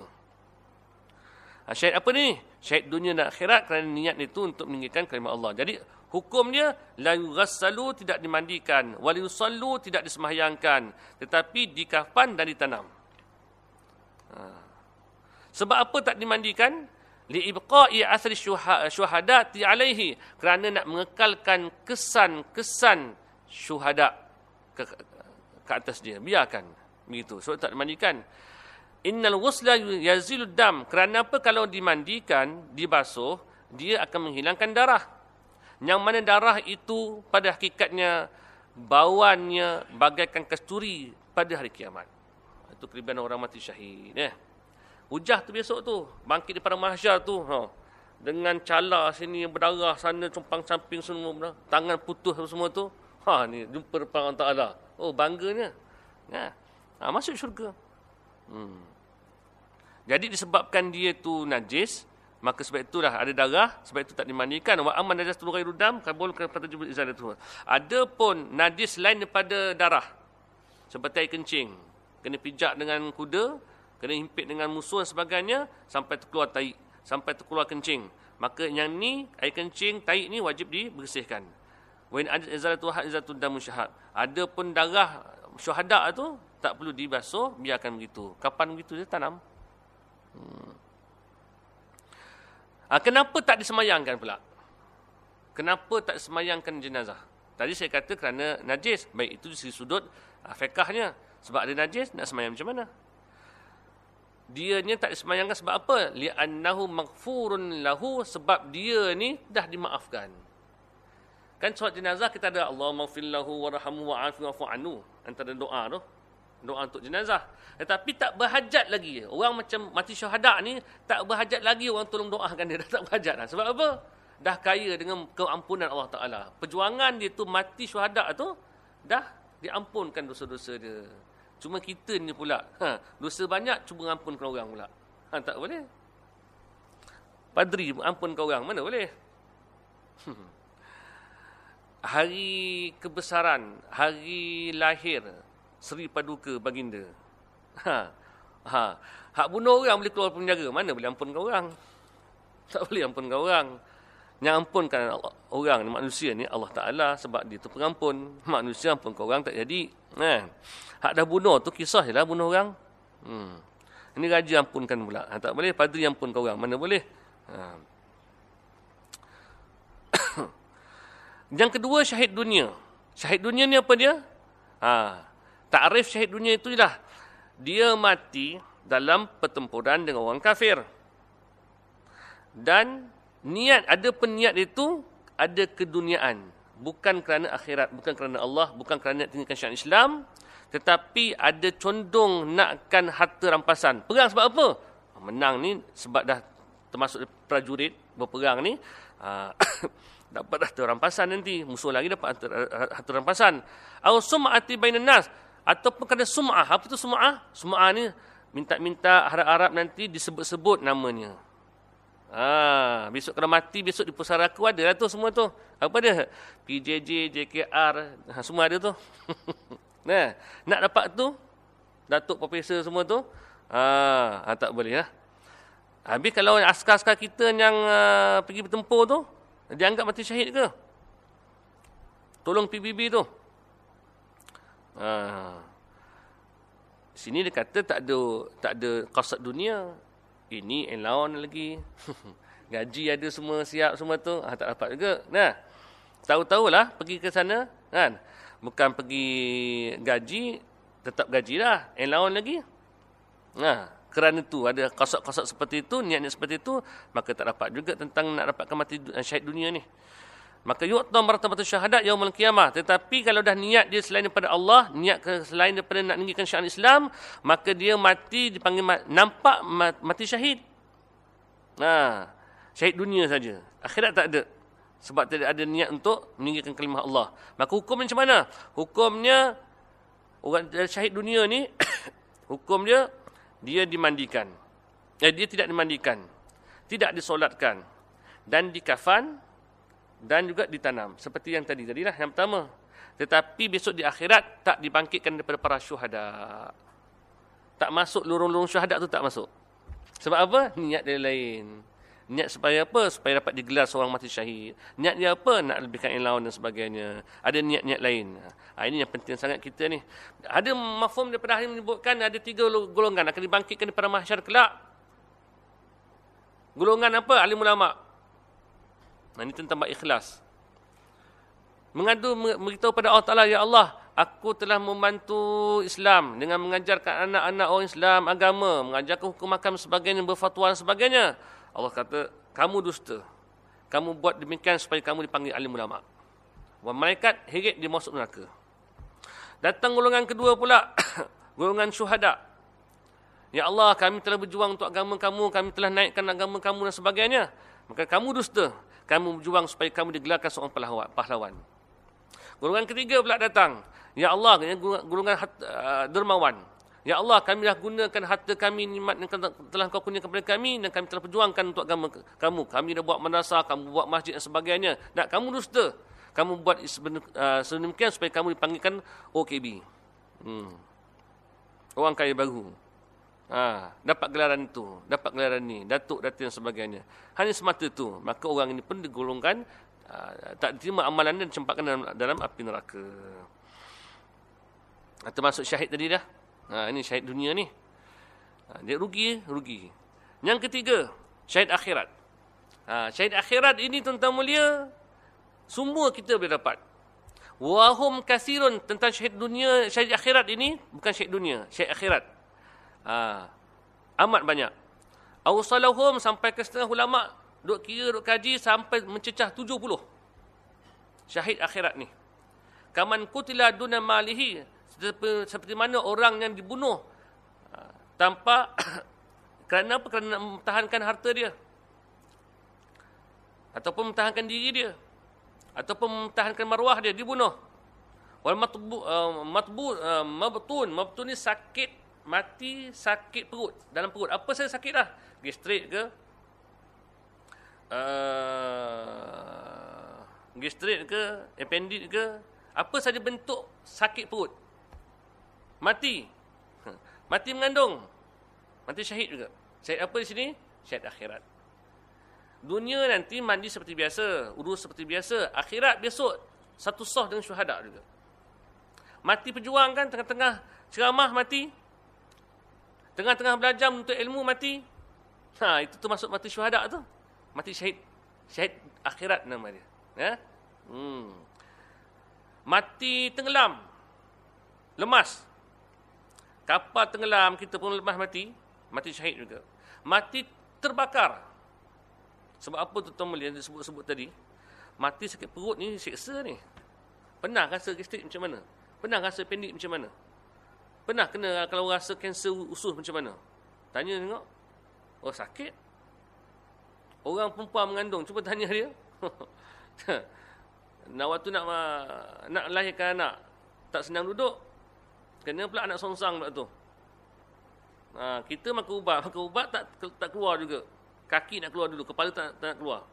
Ha, syahid apa ni? Syahid dunia dan akhirat kerana niat itu untuk meninggikan kalimah Allah. Jadi hukumnya la yughassalu, tidak dimandikan, wa yusallu, tidak disemahyangkan, tetapi dikafan dan ditanam. Ha. Sebab apa tak dimandikan? Liibqa'i athri syuhadati alaihi, kerana nak mengekalkan kesan-kesan syuhada ke, ke atas dia. Biarkan begitu. Sebab tak dimandikan. Innal ghusla yazilud dam, kerana apa? Kalau dimandikan, dibasuh, dia akan menghilangkan darah. Yang mana darah itu pada hakikatnya bauannya bagaikan kasturi pada hari kiamat. Itu kelebihan orang mati syahid. Eh. Hujah tu besok tu, bangkit di pada mahsyar tu, ha, dengan cala sini berdarah, sana compang samping semua, tangan putus semua tu, ha, ni jumpa depan Allah Taala. Oh, bangganya. Ya. Ha, masuk syurga. Hmm. Jadi disebabkan dia tu najis, maka sebab itulah ada darah, sebab itu tak dimandikan. Wa amman najasatul ghairu dam kabul kata jubul izalatu. Adapun najis lain daripada darah, seperti air kencing, kena pijak dengan kuda, kena himpit dengan musuh dan sebagainya, sampai terkeluar taik, sampai terkeluar kencing. Maka yang ni, air kencing, taik ni wajib dibersihkan. Wa in izalatu izalatu dam syahad. Adapun darah syuhada tu tak perlu dibasuh, biarkan begitu. Kapan begitu dia tanam. Hmm. Ha, kenapa tak disemayangkan pula? Kenapa tak disemayangkan jenazah? Tadi saya kata kerana najis. Baik, itu dari sudut ha, fiqahnya. Sebab ada najis, nak semayang macam mana? Dia ni tak disemayangkan sebab apa? Li'annahu maghfurun lahu, sebab dia ni dah dimaafkan. Kan solat jenazah kita ada Allahumma ighfir lahu warhamhu wa'afi wa'fu anhu, antara doa tu. Doa untuk jenazah. Tetapi tak berhajat lagi. Orang macam mati syuhada ni tak berhajat lagi orang tolong doakan dia. Dah tak berhajat dah. Sebab apa? Dah kaya dengan keampunan Allah Ta'ala. Perjuangan dia tu mati syuhada tu dah diampunkan dosa-dosa dia. Cuma kita ni pula, ha, dosa banyak cuba ampunkan orang pula. Ha, tak boleh. Padri ampunkan orang, mana boleh? Hmm. Hari kebesaran, hari lahir Seri Paduka Baginda. Ha. Ha. Hak bunuh orang boleh keluar penjara, mana boleh ampunkan orang? Tak boleh ampunkan orang. Yang ampunkan orang ni, manusia ni Allah Ta'ala, sebab dia tu pengampun. Manusia ampunkan orang tak jadi. Ha. Hak dah bunuh tu kisah je lah bunuh orang. Hmm. Ini raja ampunkan pula. Ha, tak boleh. Padri ampunkan orang. Mana boleh. Ha. Yang kedua, syahid dunia. Syahid dunia ni apa dia? Ha. Ta'rif syahid dunia itu ialah dia mati dalam pertempuran dengan orang kafir. Dan niat, ada peniat itu ada keduniaan. Bukan kerana akhirat, bukan kerana Allah, bukan kerana nak tinggalkan syariat Islam, tetapi ada condong nakkan harta rampasan. Perang sebab apa? Menang ni sebab dah termasuk prajurit berperang ni, aa, dapat harta rampasan nanti. Musuh lagi dapat harta, harta rampasan. Au sum'ati bainan nas, ataupun kerana sum'ah. Apa tu sum'ah? Sum'ah ni minta-minta harap-harap nanti disebut-sebut namanya. Ah, besok kalau mati, besok di pusara aku ada lah tu semua tu. Apa dia? P J J, J K R, ha, semua ada tu. Nah, nak dapat tu, Datuk Profesor semua tu, ah, ah tak boleh lah. Habis kalau askar-askar kita yang uh, pergi bertempur tu, dianggap mati syahid ke? Tolong P B B tu. Ah. Sini dia kata tak ada tak ada qasad dunia. Ini allowance lagi. Gaji ada semua siap semua tu. Ah, tak dapat juga. Nah, tahu-tahulah pergi ke sana kan. Bukan pergi gaji, tetap gaji lah. Allowance lagi. Nah, kerana tu ada qasad-qasad seperti itu, niat-niat seperti itu, maka tak dapat juga tentang nak dapatkan mati syahid dunia ni. Maka yu'ta martabatul syahadat yaumul qiyamah. Tetapi kalau dah niat dia selain daripada Allah, niat ke selain daripada nak meninggikan syariat Islam, maka dia mati dipanggil nampak mati syahid. Nah, syahid dunia saja. Akhirat tak ada. Sebab tidak ada niat untuk meninggikan kalimah Allah. Maka hukum macam mana? Hukumnya orang syahid dunia ni hukum dia dia dimandikan. Eh, dia tidak dimandikan. Tidak disolatkan dan dikafan dan juga ditanam. Seperti yang tadi. Tadilah yang pertama. Tetapi besok di akhirat tak dibangkitkan daripada para syuhada. Tak masuk lorong-lorong syuhada tu tak masuk. Sebab apa? Niat dia lain. Niat supaya apa? Supaya dapat digelar seorang mati syahid. Niat dia apa? Nak lebihkan ilaun dan sebagainya. Ada niat-niat lain. Ha, ini yang penting sangat kita ni. Ada mafhum daripada ahli menyebutkan ada tiga golongan akan dibangkitkan daripada mahsyar kelak. Golongan apa? Alim ulama'. Nah, ini tentang bab ikhlas. Mengadu, beritahu pada Allah Ta'ala, ya Allah, aku telah membantu Islam dengan mengajarkan anak-anak orang Islam agama, mengajarkan hukum makam sebagainya, berfatwa dan sebagainya. Allah kata, kamu dusta. Kamu buat demikian supaya kamu dipanggil alim ulama'. Wah, malaikat heret dia masuk neraka. Datang golongan kedua pula, golongan syuhada. Ya Allah, kami telah berjuang untuk agama kamu, kami telah naikkan agama kamu dan sebagainya. Maka kamu dusta. Kamu berjuang supaya kamu digelarkan seorang pahlawan. Golongan ketiga pula datang. Ya Allah, golongan uh, dermawan. Ya Allah, kami dah gunakan harta kami, nikmat yang telah kau kurniakan kepada kami dan kami telah perjuangkan untuk agama kamu. Kami dah buat madrasah, kamu buat masjid dan sebagainya. Tak, kamu dusta. Kamu buat uh, sedemikian supaya kamu dipanggilkan O K B. Hmm. Orang kaya baru. Ha, dapat gelaran itu, dapat gelaran ni, datuk, datuk dan sebagainya. Hanya semata itu, maka orang ini pun digolongkan uh, tak diterima amalan dan dicampakkan dalam, dalam api neraka. Ha, termasuk syahid tadi dah. Ha, ini syahid dunia ni. Ha, dia rugi, rugi. Yang ketiga, syahid akhirat. Ha, syahid akhirat ini tuan-tuan mulia, semua kita boleh dapat. Wahum kasirun, tentang syahid dunia, syahid akhirat ini bukan syahid dunia, syahid akhirat. Ha, amat banyak. Awsalahum, sampai ke setengah ulama' duk kira, duk kaji sampai mencecah tujuh puluh syahid akhirat ni. Kaman kutila duna malihi, seperti, seperti mana orang yang dibunuh ha, tanpa kerana apa? Kerana mempertahankan harta dia, ataupun mempertahankan diri dia, ataupun mempertahankan maruah dia, dibunuh. Wal matbu uh, matbu uh, mabtun, mabtun ni sakit, mati sakit perut, dalam perut. Apa saja sakit dah. Gastrit ke? Uh, gastrit ke? Appendix ke? Apa saja bentuk sakit perut. Mati. Mati mengandung. Mati syahid juga. Syahid apa di sini? Syahid akhirat. Dunia nanti mandi seperti biasa. Urus seperti biasa. Akhirat besok satu sah dengan syuhada juga. Mati perjuang kan, tengah-tengah ceramah mati. Tengah-tengah belajar untuk ilmu mati. Ha, itu tu masuk mati syuhada tu. Mati syahid. Syahid akhirat nama dia. Ya? Hmm. Mati tenggelam. Lemas. Kapal tenggelam, kita pun lemas mati. Mati syahid juga. Mati terbakar. Sebab apa tu tuan mulia yang disebut-sebut tadi? Mati sakit perut ni seksa ni. Pernah rasa gastrik macam mana? Pernah rasa appendix macam mana? Pernah kena kalau rasa kanser usus macam mana? Tanya tengok. Oh, sakit. Orang perempuan mengandung, cuba tanya dia. Nak waktu nak nak lahirkan anak, tak senang duduk. Kena pula anak songsang pula tu. Ha, kita makan ubat, makan ubat tak tak keluar juga. Kaki nak keluar dulu, kepala tak, tak nak keluar.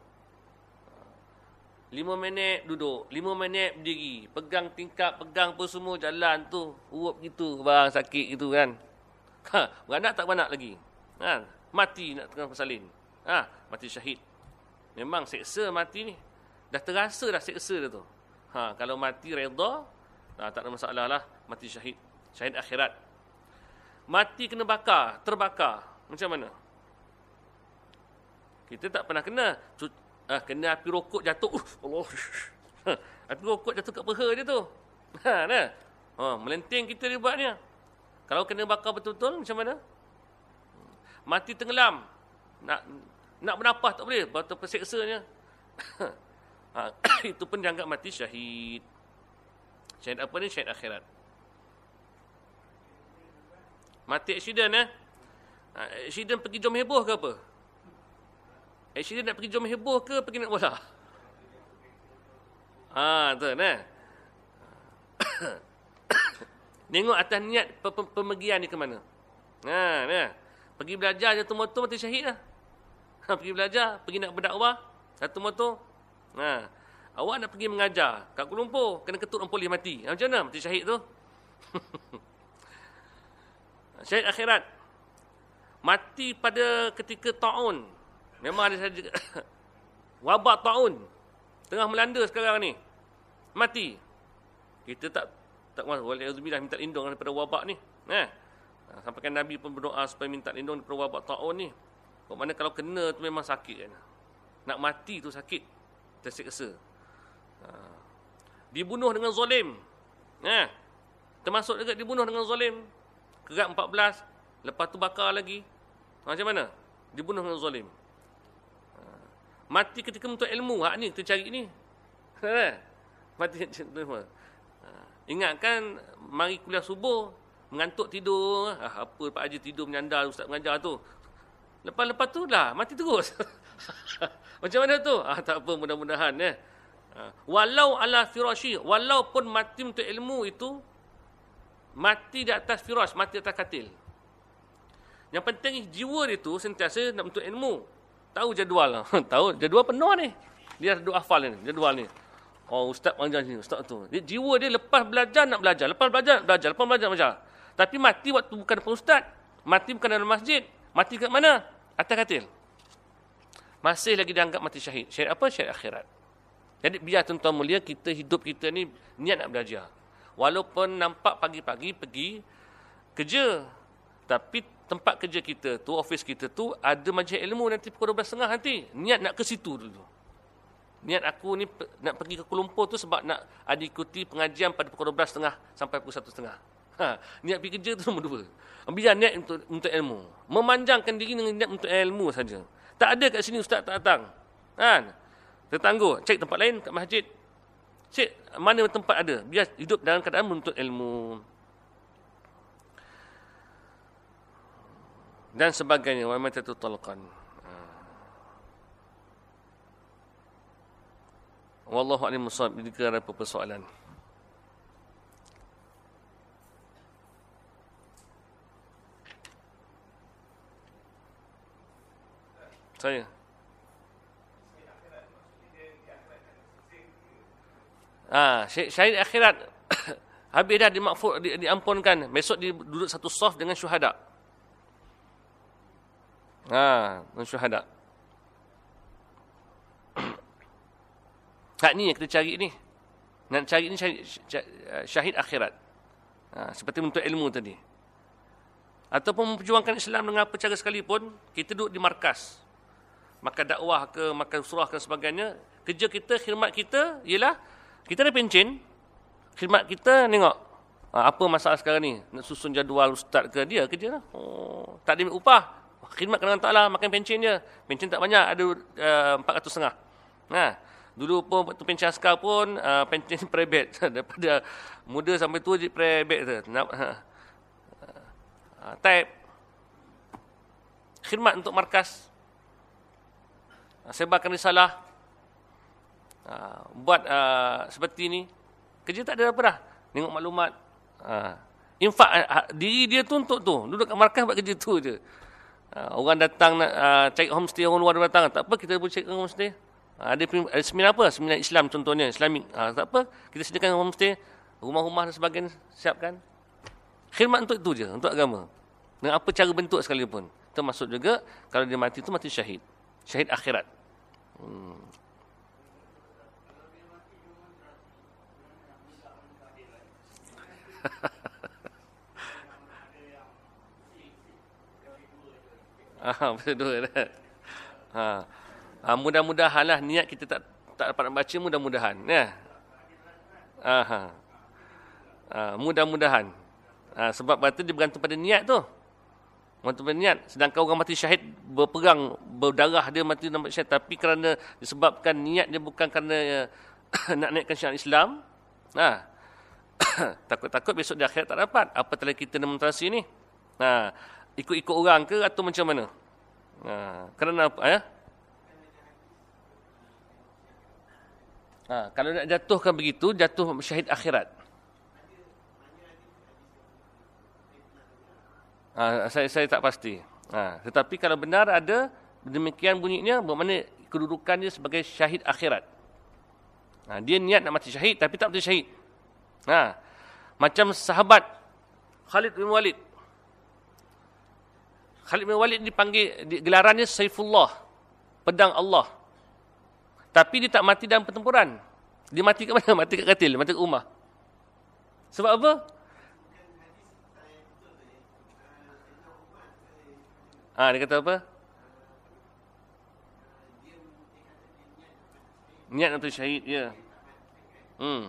Lima minit duduk, lima minit berdiri, pegang tingkap, pegang apa semua, jalan tu, urup gitu, bang sakit gitu kan. Ha, beranak tak beranak lagi. Ha, mati nak tengah bersalin. Ha, mati syahid. Memang seksa mati ni. Dah terasa dah seksa dia tu. Ha, kalau mati redha, ha, tak ada masalah lah, mati syahid. Syahid akhirat. Mati kena bakar, terbakar. Macam mana? Kita tak pernah kena. Ah, kena api rokok jatuh. Uh, Allah. Api rokok jatuh kat peha dia tu. Ha, nah. Ha, melenting kita dia buatnya. Kalau kena bakar betul-betul macam mana? Mati tenggelam. Nak nak bernafas tak boleh, betul perseksanya. Ha, itu pun dianggap mati syahid. Syahid apa ni? Syahid akhirat. Mati aksiden eh. Ha, aksiden pergi jom heboh ke apa? Aksiden nak pergi jom heboh ke pergi nak bola? Ha, tu nah. Tengok atas niat pemergian ni ke mana. Ha, nah. Pergi belajar satu motor mati syahid lah. Ha, pergi belajar, pergi nak berdakwah satu motor. Ha. Awak nak pergi mengajar kat Kuala Lumpur, kena ketut orang polis mati. Ha, macam mana mati syahid tu? Syahid akhirat. Mati pada ketika ta'un. Memang ada saja wabak ta'un tengah melanda sekarang ni. Mati. Kita tak tak waliauzubillah minta lindung daripada wabak ni. Nah. Sampaikan Nabi pun berdoa supaya minta lindung daripada wabak ta'un ni. Kok mana kalau kena tu memang sakit kan. Nak mati tu sakit. Tersiksa. Ha. Dibunuh dengan zalim. Nah. Termasuk juga dibunuh dengan zalim. Kerat empat belas, lepas tu bakar lagi. Macam mana? Dibunuh dengan zalim. Ha. Mati ketika menuntut ilmu. Hak ni kita cari ni. Mati ketika menuntut. Ha. Ingatkan mari kuliah subuh, mengantuk tidur. Ah, apa Pak Haji tidur menyandar ustaz mengajar tu. Lepas-lepas tu lah mati terus. Macam mana tu? Ah, tak apa, mudah-mudahan ya. Ha. Walau ala firashi, walaupun mati untuk ilmu itu mati di atas firash, mati di atas katil. Yang penting jiwa dia tu sentiasa nak untuk ilmu. Tahu jadual. Tahu jadual penuh ni. Dia ada hafal ni, jadual ni. Oh, ustaz mengajar ni, ustaz tu. Dia, jiwa dia lepas belajar nak belajar, lepas belajar nak belajar, lepas belajar nak belajar. Tapi mati waktu bukan depan ustaz. Mati bukan dalam masjid. Mati kat mana? Atas katil. Masih lagi dianggap mati syahid. Syahid apa? Syahid akhirat. Jadi biar tuan-tuan mulia, kita hidup kita ni niat nak belajar. Walaupun nampak pagi-pagi pergi kerja, tapi tempat kerja kita tu, office kita tu ada majlis ilmu nanti pukul dua belas tiga puluh nanti. Niat nak ke situ dulu. Niat aku ni nak pergi ke Kuala Lumpur tu sebab nak ada ikuti pengajian pada pukul dua belas tiga puluh sampai pukul satu tiga puluh. Ha, niat pergi kerja tu nombor dua. Biar niat untuk, untuk ilmu. Memanjangkan diri dengan niat untuk ilmu saja. Tak ada kat sini ustaz tak datang. Kan? Tertangguh. Cek tempat lain kat masjid. Cik, mana tempat ada? Biar hidup dalam keadaan menuntut ilmu. Dan sebagainya. Wa ma tatutallaqan. Wallahu a'lam bissawab. Jika ada apa-apa soalan. Saya. Ah, syahid akhirat habis dah dimakfur, di, diampunkan. Besok dia duduk satu saf dengan syuhada. Ha, dengan syuhada. Hak ni yang kita cari ni. Nak cari ni syahid, syahid akhirat. Ha, seperti untuk ilmu tadi. Ataupun memperjuangkan Islam dengan apa cara sekalipun, kita duduk di markas. Maka dakwah ke, maka surah ke sebagainya. Kerja kita, khidmat kita ialah kita ada pencen, khidmat kita tengok ha, apa masalah sekarang ni. Nak susun jadual ustaz ke, dia kerja lah. Oh, tak ada upah. Khidmat dengan Ta'ala, makan pencen je. Pencen tak banyak, ada uh, empat ratus setengah. Nah, dulu pun waktu pencen askar pun, uh, pencen private. Daripada muda sampai tua je private tu. Nak, uh, uh, type. Khidmat untuk markas. Uh, sebarkan risalah. Uh, buat uh, seperti ni. Kerja tak ada apa dah. Tengok maklumat. Uh, infak uh, diri dia tu untuk tu. Duduk kat markas buat kerja tu je. Uh, orang datang nak uh, cari homestay, orang luar datang. Tak apa, kita boleh cari homestay. Uh, ada, ada seminar apa? Seminar Islam contohnya. Islamik. Uh, tak apa, kita sediakan homestay. Rumah-rumah dan sebagainya siapkan. Khidmat untuk itu je. Untuk agama. Dengan apa cara bentuk sekalipun. Termasuk juga, kalau dia mati tu mati syahid. Syahid akhirat. Hmm. Ah, betul dah. Ha. Ha, mudah-mudahanlah niat kita tak tak dapat baca, mudah-mudahan ya. Aha. Ha, mudah-mudahan. Ha, sebab batu dia bergantung pada niat tu. Orang tu berniat. Sedangkan orang mati syahid berperang, berdarah dia mati dalam syahid. Tapi kerana disebabkan niat dia bukan kerana nak naikkan syariat Islam. Ha. Takut-takut besok di akhirat tak dapat. Apatah kita demonstrasi ni. Ha. Ikut-ikut orang ke atau macam mana? Ha. Kerana apa? Ya? Ha. Kalau nak jatuhkan begitu, jatuh syahid akhirat. Ha. Saya, saya tak pasti. Ha. Tetapi kalau benar ada, demikian bunyinya, bermakna kedudukan dia sebagai syahid akhirat. Ha. Dia niat nak mati syahid, tapi tak mati syahid. Ha. Macam sahabat Khalid bin Walid. Khalid bin Walid dipanggil, di, gelarannya Saifullah, pedang Allah. Tapi dia tak mati dalam pertempuran. Dia mati kat mana? Mati kat katil, mati kat rumah. Sebab apa? Ah, ha, dia kata apa? Niat untuk syahid, ya. Hmm.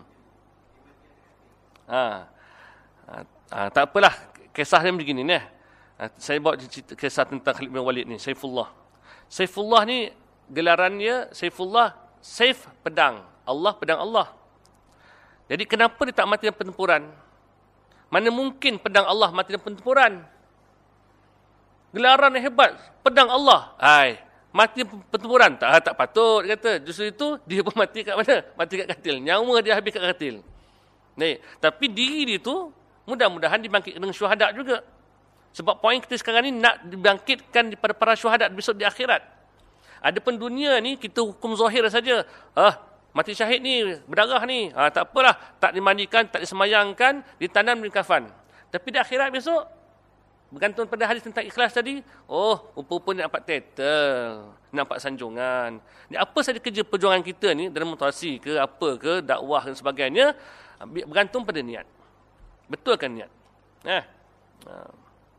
Ha. Ha, tak apalah, kisah dia begini ni. Ha, saya bawa cerita, kisah tentang Khalid bin Walid ni, Saifullah. Saifullah ni gelarannya Saifullah, Saif pedang, Allah pedang Allah. Jadi kenapa dia tak mati dalam pertempuran? Mana mungkin pedang Allah mati dalam pertempuran? Gelaran yang hebat, pedang Allah. Hai, mati dalam pertempuran tak tak patut dia kata. Justru itu dia pun mati kat mana? Mati kat katil. Nyawa dia habis kat katil. Nih, tapi diri dia tu mudah-mudahan dibangkitkan dengan syuhada juga. Sebab poin kita sekarang ni nak dibangkitkan daripada para syuhada besok di akhirat. Adapun dunia ni kita hukum zahir saja. Ah, mati syahid ni berdarah ni. Ah, tak apalah, tak dimandikan, tak disemayangkan, ditanam di kafan. Tapi di akhirat besok bergantung pada hadis tentang ikhlas tadi. Oh, rupa-rupa nak nampak title, nampak sanjungan. Ni apa saja kerja perjuangan kita ni, demonstrasi ke apa ke, dakwah dan sebagainya, bergantung pada niat. Betulkan niat. Eh. Ha.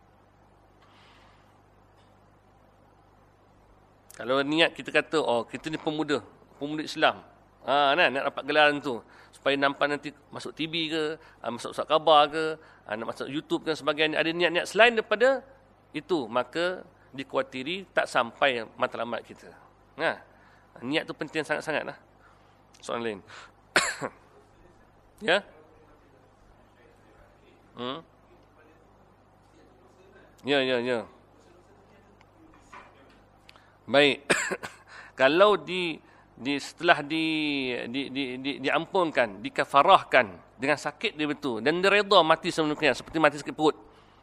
Kalau niat kita kata, oh kita ni pemuda, pemuda Islam. Ha, nah, nak dapat gelaran tu. Supaya nampak nanti masuk T V ke, masuk Ustaz Khabar ke, nak masuk YouTube dan sebagainya. Ada niat-niat selain daripada itu, maka dikhawatiri tak sampai matlamat kita. Ha. Niat tu penting sangat-sangat lah. Soalan lain. Ya? Hmm? Ya, ya, ya. Baik. Kalau di, di setelah di, di, di, di diampunkan, dikafarahkan dengan sakit dia betul dan dia redha mati sebenarnya seperti mati sakit perut.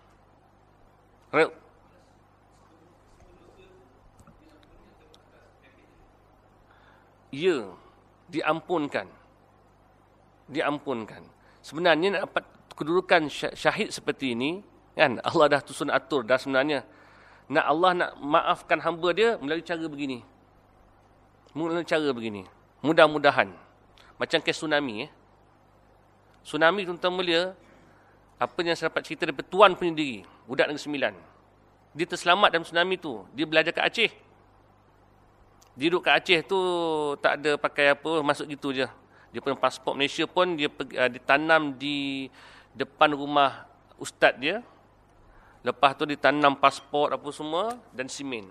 Ya, diampunkan. Diampunkan. Sebenarnya nak dapat kedudukan syahid seperti ini, kan, Allah dah susun atur dah sebenarnya. Nak Allah nak maafkan hamba dia melalui cara begini. Melalui cara begini. Mudah-mudahan. Macam kes tsunami. Eh. Tsunami tuan-tuan mulia, apa yang saya dapat cerita daripada tuan punya diri, budak Negeri Sembilan. Dia terselamat dalam tsunami tu. Dia belajar kat Aceh. Dia duduk kat Aceh tu tak ada pakai apa, masuk gitu je. Dia punya pasport Malaysia pun dia uh, ditanam di depan rumah ustaz dia. Lepas tu ditanam pasport apa semua dan simen.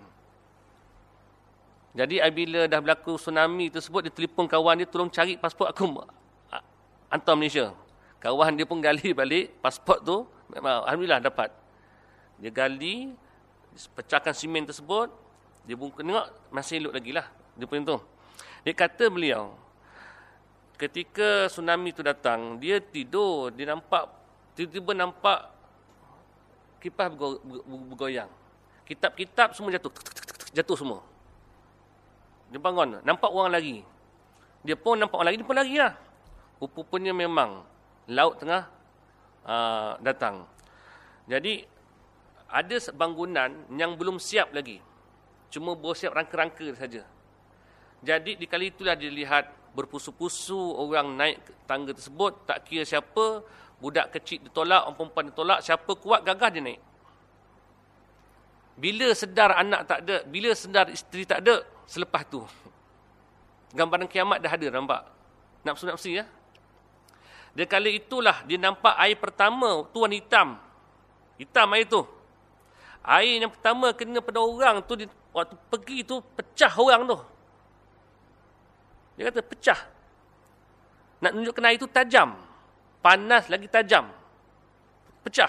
Jadi bila dah berlaku tsunami tersebut, dia telefon kawan dia, tolong cari pasport aku hantar Malaysia. Kawan dia pun gali balik pasport tu, alhamdulillah dapat. Dia gali, pecahkan simen tersebut, dia pun tengok masih elok lagi lah. Dia pun tu. Dia kata beliau, ketika tsunami tu datang, dia tidur, dia nampak, tiba-tiba nampak kipas bergoyang. Kitab-kitab semua jatuh. Jatuh semua. Dia bangun. Nampak orang lari. Dia pun nampak orang lari, dia pun lari lah. Rupanya memang laut tengah uh, datang. Jadi, ada bangunan yang belum siap lagi. Cuma bersiap rangka-rangka saja. Jadi, di kali itulah dilihat berpusu-pusu orang naik tangga tersebut. Tak kira siapa. Budak kecil ditolak, orang perempuan ditolak, siapa kuat gagah dia naik. Bila sedar anak tak ada, bila sedar isteri tak ada, selepas tu. Gambaran kiamat dah ada, nampak? Nafsu-nafsu ya. Dia kali itulah dia nampak air pertama, tuan hitam. Hitam air tu. Air yang pertama kena pada orang tu, waktu pergi tu, pecah orang tu. Dia kata pecah. Nak tunjukkan air tu tajam. Panas lagi tajam. Pecah.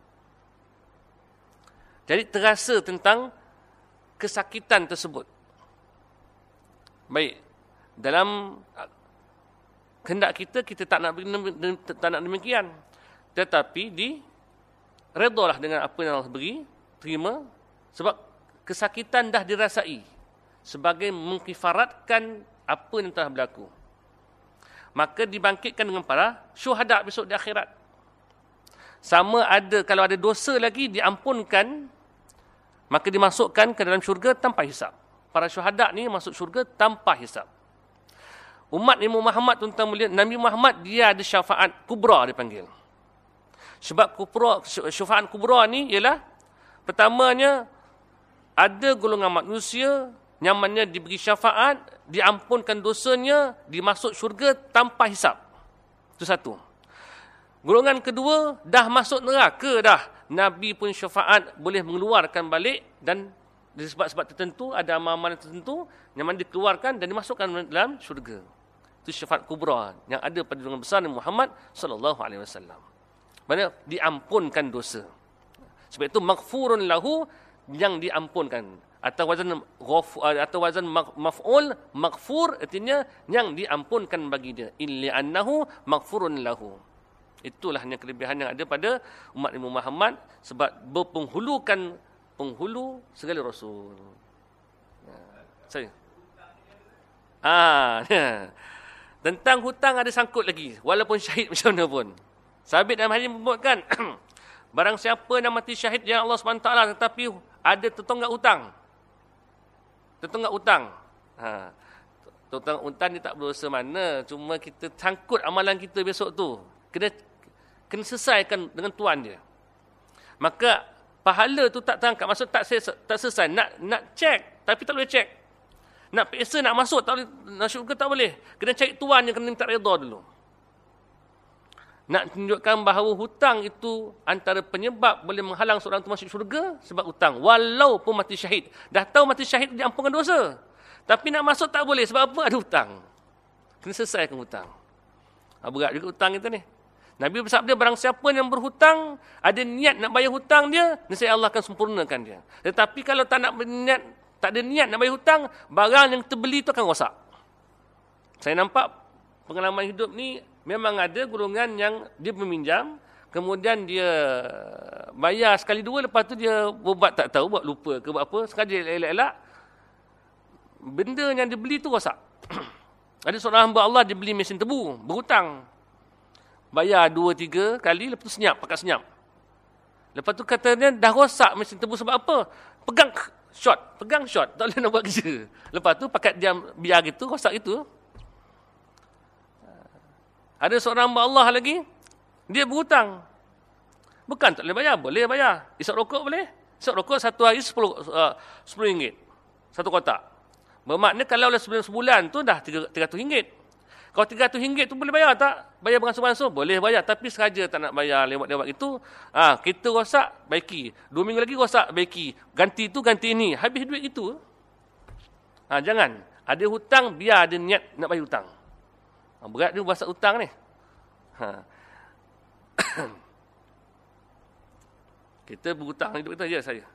Jadi terasa tentang kesakitan tersebut. Baik. Dalam kehendak kita, kita tak nak, tak nak demikian. Tetapi di redalah dengan apa yang Allah beri, terima, sebab kesakitan dah dirasai sebagai mengkifaratkan apa yang telah berlaku. Maka dibangkitkan dengan para syuhada besok di akhirat. Sama ada, kalau ada dosa lagi diampunkan, maka dimasukkan ke dalam syurga tanpa hisap. Para syuhada ni masuk syurga tanpa hisap. Umat Nabi Muhammad, tuan-tuan mulia, Nabi Muhammad dia ada syafaat kubra dipanggil. Sebab kubra, syafaat kubra ni ialah, pertamanya, ada golongan manusia yang mana diberi syafaat, diampunkan dosanya, dimasuk syurga tanpa hisap. Itu satu. Golongan kedua, dah masuk neraka dah. Nabi pun syafaat boleh mengeluarkan balik, dan dari sebab-sebab tertentu, ada amalan tertentu yang mana dikeluarkan dan dimasukkan dalam syurga. Itu syafaat kubra yang ada pada golongan besar Nabi Muhammad sallallahu alaihi wasallam. Maksudnya diampunkan dosa. Sebab itu maghfurun lahu, yang diampunkan. Atau wazan ghafur, atau wazan maf'ul, maghfur artinya yang diampunkan bagi dia. Illa annahu maghfurun lahu. Itulah yang kelebihan yang ada pada umat Nabi Muhammad, sebab berpenghulukan penghulu segala rasul. Saya. Ah, tentang hutang ada sangkut lagi, walaupun syahid macam mana pun. Sabit dalam hadis menyebutkan barang siapa yang mati syahid yang Allah subhanahu wa taala tetapi ada tertonggak hutang. Tertonggak hutang. Ha. Tertonggak hutang ni tak berdosa mana, cuma kita sangkut amalan kita besok tu. Kena kena selesaikan dengan tuan dia. Maka pahala tu tak terangkat, maksud tak selesai, tak selesai. Nak nak cek tapi tak boleh cek. Nak peksa nak masuk tak boleh, nak syurga tak boleh. Kena cari tuan yang kena minta redha dulu. Nak tunjukkan bahawa hutang itu antara penyebab boleh menghalang seorang itu masuk syurga, sebab hutang. Walaupun mati syahid. Dah tahu mati syahid diampunkan dosa. Tapi nak masuk tak boleh. Sebab apa? Ada hutang. Kena selesaikan hutang. Berat juga hutang kita ni. Nabi bersabda, barang siapa yang berhutang, ada niat nak bayar hutang dia, nescaya Allah akan sempurnakan dia. Tetapi kalau tak nak berniat, tak ada niat nak bayar hutang, barang yang terbeli itu akan rosak. Saya nampak pengalaman hidup ni, memang ada golongan yang dia meminjam, kemudian dia bayar sekali dua, lepas tu dia buat tak tahu, buat lupa ke buat apa, sekali elak-elak, benda yang dia beli tu rosak. Ada seorang hamba Allah, dia beli mesin tebu, berhutang. Bayar dua, tiga kali, lepas tu senyap, pakai senyap. Lepas tu katanya, dah rosak mesin tebu sebab apa? Pegang shot, pegang shot, tak boleh nak buat kerja. Lepas tu pakai diam, biar gitu, rosak itu. Ada seorang hamba Allah lagi, dia berhutang. Bukan tak boleh bayar, boleh bayar. Isap rokok boleh? Isap rokok satu hari sepuluh, uh, sepuluh ringgit. Satu kotak. Bermakna kalau sebulan, sebulan tu dah tiga ratus ringgit. Kalau tiga ratus ringgit tu boleh bayar tak? Bayar beransur-beransur? Boleh bayar. Tapi sengaja tak nak bayar lewat-lewat itu. Ah, kita rosak, baiki. Dua minggu lagi rosak, baiki. Ganti itu, ganti ini. Habis duit itu. Ah, jangan. Ada hutang, biar ada niat nak bayar hutang. Berat dia bahasa hutang ni. Ha. Kita berhutang hidup kita je saya.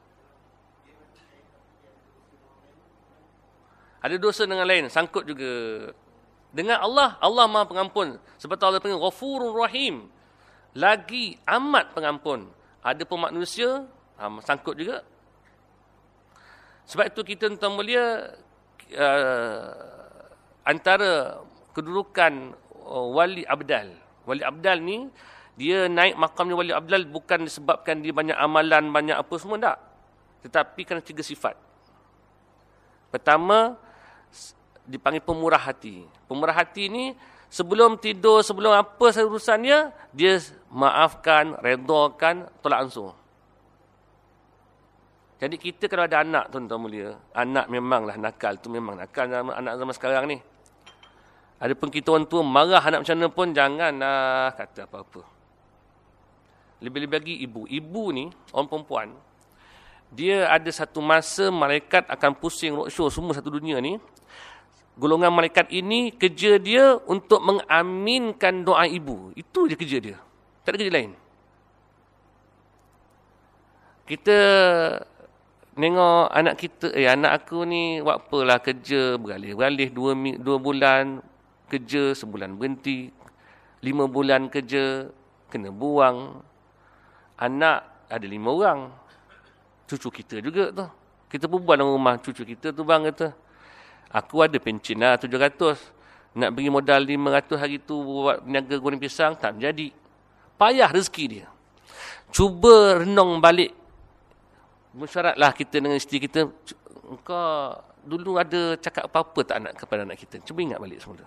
Ada dosa dengan lain, sangkut juga. Dengan Allah, Allah Maha Pengampun. Sebab Allah panggil Ghafurur Rahim. Lagi amat pengampun. Ada pun manusia, ha, sangkut juga. Sebab itu kita tuan mulia, uh, antara kedudukan uh, wali abdal. Wali abdal ni, dia naik makamnya wali abdal bukan disebabkan dia banyak amalan, banyak apa semua, tak. Tetapi kerana tiga sifat. Pertama, dipanggil pemurah hati. Pemurah hati ni, sebelum tidur, sebelum apa urusannya, dia maafkan, redakan, tolak ansur. Jadi kita kalau ada anak, tuan-tuan mulia, anak memanglah nakal, tu memang nakal anak zaman sekarang ni. Adapun kita orang tua marah anak macam mana pun, janganlah kata apa-apa. Lebih-lebih lagi ibu. Ibu ni, orang perempuan, dia ada satu masa malaikat akan pusing roadshow semua satu dunia ni. Golongan malaikat ini kerja dia untuk mengaminkan doa ibu. Itu je kerja dia. Tak ada kerja lain. Kita tengok anak kita, eh anak aku ni buat apalah kerja beralih-beralih dua, dua bulan kerja, sebulan berhenti, lima bulan kerja, kena buang. Anak ada lima orang. Cucu kita juga tu. Kita berbual dalam rumah cucu kita tu bang kata, aku ada pencen lah tujuh ratus. Nak beri modal lima ratus hari tu buat peniaga goreng pisang, tak menjadi. Payah rezeki dia. Cuba renung balik. Mesyuaratlah kita dengan isteri kita. Engkau dulu ada cakap apa-apa tak nak kepada anak kita? Cuba ingat balik semula.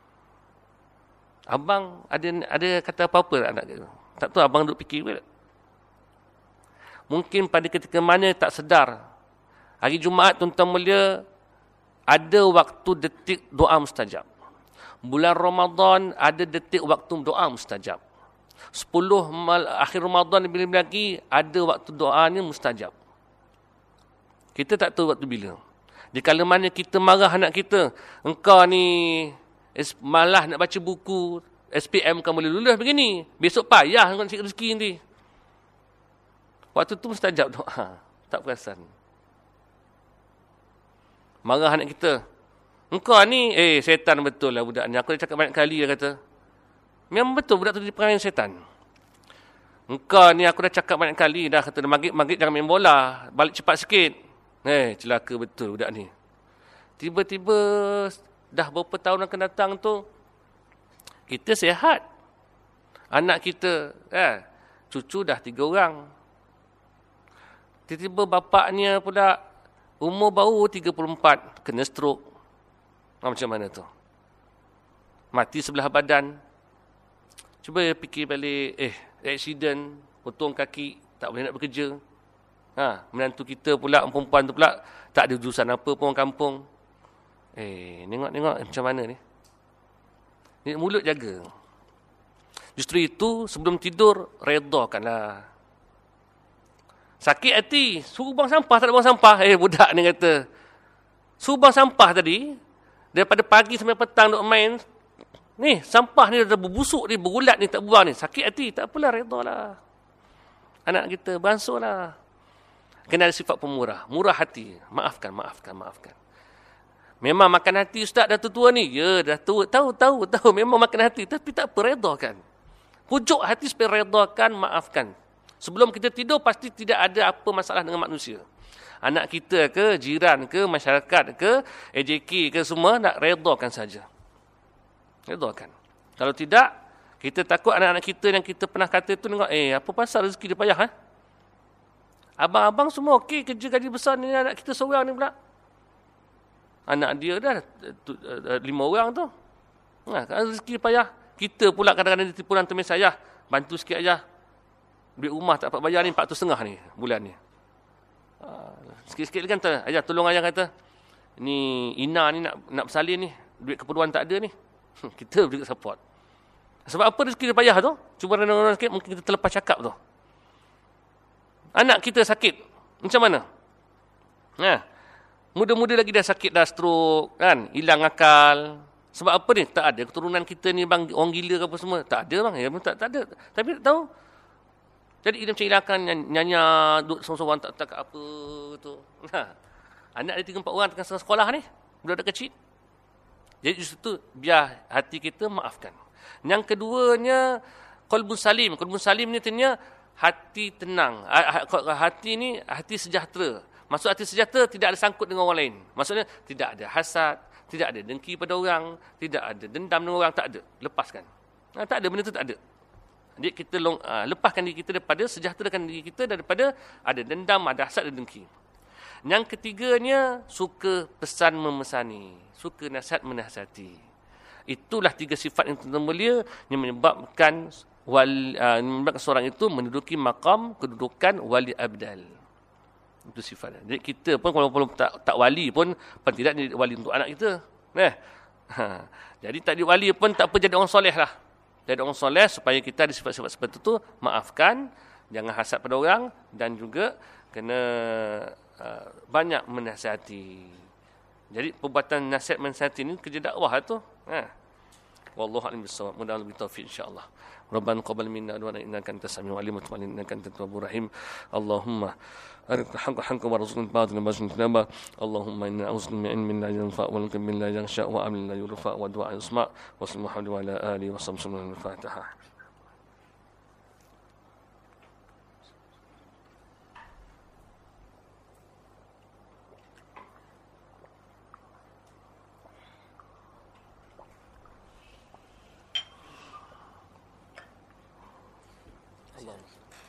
Abang ada ada kata apa-apa tak anak kita? Tak tahu abang duk fikir ke? Mungkin pada ketika mana tak sedar. Hari Jumaat tuan-tuan mulia, ada waktu detik doa mustajab. Bulan Ramadan ada detik waktu doa mustajab. Sepuluh mal, akhir Ramadan bila lagi ada waktu doanya mustajab. Kita tak tahu waktu bila. Di kala mana kita marah anak kita, engkau ni malah nak baca buku, S P M kamu boleh lulus begini. Besok payah kau nak cari rezeki nanti. Waktu tu mustajab doa. Tak perasan. Marah anak kita. Engkau ni, eh setan betul lah budak ni. Aku dah cakap banyak kali dia kata. Memang betul budak tu diperangai setan. Engkau ni aku dah cakap banyak kali dah. Kata maghrib-maghrib jangan main bola. Balik cepat sikit. Eh celaka betul budak ni. Tiba-tiba dah beberapa tahun akan datang tu. Kita sihat. Anak kita. Eh, cucu dah tiga orang. Tiba-tiba bapaknya pula umur baru tiga puluh empat. Kena stroke. Macam mana tu? Mati sebelah badan. Cuba fikir balik. Eh, accident. Potong kaki. Tak boleh nak bekerja. Ha, menantu kita pula, perempuan tu pula. Tak ada jurusan apa pun orang kampung. Eh, tengok-tengok macam mana ni. Ni mulut jaga. Justru itu, sebelum tidur, redakanlah. Sakit hati, suruh buang sampah, tak ada buang sampah. Eh, budak ni kata, suruh buang sampah tadi, daripada pagi sampai petang duk main, ni, sampah ni dah berbusuk ni, berulat ni, tak buang ni. Sakit hati, tak apalah, redalah. Anak kita, bangsulah. Kena ada sifat pemurah, murah hati. Maafkan, maafkan, maafkan. Memang makan hati ustaz dah tua ni. Ya, dah tua, tahu, tahu, tahu. Memang makan hati, tapi tak apa, redakan. Pujuk hati supaya redakan, maafkan. Sebelum kita tidur, pasti tidak ada apa masalah dengan manusia. Anak kita ke, jiran ke, masyarakat ke, A J K ke, semua nak redakan saja. Redakan. Kalau tidak, kita takut anak-anak kita yang kita pernah kata tu, tengok, eh, apa pasal rezeki dia payah? Ha? Abang-abang semua okey, kerja gaji besar ni, anak kita seorang ni pula. Anak dia dah lima orang tu. Ha, rezeki dia payah. Kita pula kadang-kadang ditipu orang teman saya. Bantu sikit aja. Duit rumah tak dapat bayar ni, empat ratus setengah ni bulan ni. Uh, sikit-sikit lagi kan, ayah tolong ayah kata, ni Ina ni nak nak bersalin ni, duit keperluan tak ada ni. Kita juga support. Sebab apa rezeki dia payah tu? Cuba renung-renung sikit, mungkin kita terlepas cakap tu. Anak kita sakit, macam mana? Ha. Muda-muda lagi dah sakit, dah stroke, kan? Hilang akal. Sebab apa ni? Tak ada keturunan kita ni bang, orang gila ke apa semua. Tak ada bang, ya, tak, tak ada. Tapi tak tahu. Jadi dia macam hilangkan nyanyi, duduk seorang-seorang tak tak apa tu. Nah, anak dia tiga empat orang tengah sekolah ni, budak-budak kecil. Jadi justru tu biar hati kita maafkan. Yang keduanya qalbun salim. Qalbun salim ni artinya hati tenang. Hati ni hati sejahtera. Maksud hati sejahtera tidak ada sangkut dengan orang lain. Maksudnya tidak ada hasad, tidak ada dengki pada orang, tidak ada dendam dengan orang, tak ada. Lepaskan. Nah, tak ada, benda tu tak ada. Jadi kita long, uh, lepaskan diri kita daripada, sejahterakan diri kita daripada ada dendam, ada hasad, ada dengki. Yang ketiganya, suka pesan memesani. Suka nasihat menasihati. Itulah tiga sifat yang mulia yang menyebabkan, wali, uh, menyebabkan seorang itu menduduki maqam kedudukan wali abdal. Itu sifatnya. Jadi kita pun kalau tak, tak wali pun, pun tidak jadi wali untuk anak kita. Eh? Ha. Jadi tak jadi wali pun tak apa, jadi orang soleh lah. Jadi orang soleh supaya kita ada sifat-sifat seperti itu, maafkan, Jangan hasad pada orang dan juga kena uh, banyak menasihati. Jadi perbuatan nasihat menasihati ni kerja dakwah tu. Ha. Wallahu a'lam bissawab. Mudah-mudahan lebih taufik insya-Allah. Rabbana qabbal minna wa innaka antas samiul alim wa tub alaina innaka antat tawwabur rahim. Allahumma arik haqqan haqqan warzuqna batina basnaba. Allahumma inna a'udzu min ilmin la yanfa' wa min la yakhsha wa amin la yurfa' wa du'a yusma' wa sallallahu ala alihi wa sahbihi al-fatihah. Allah.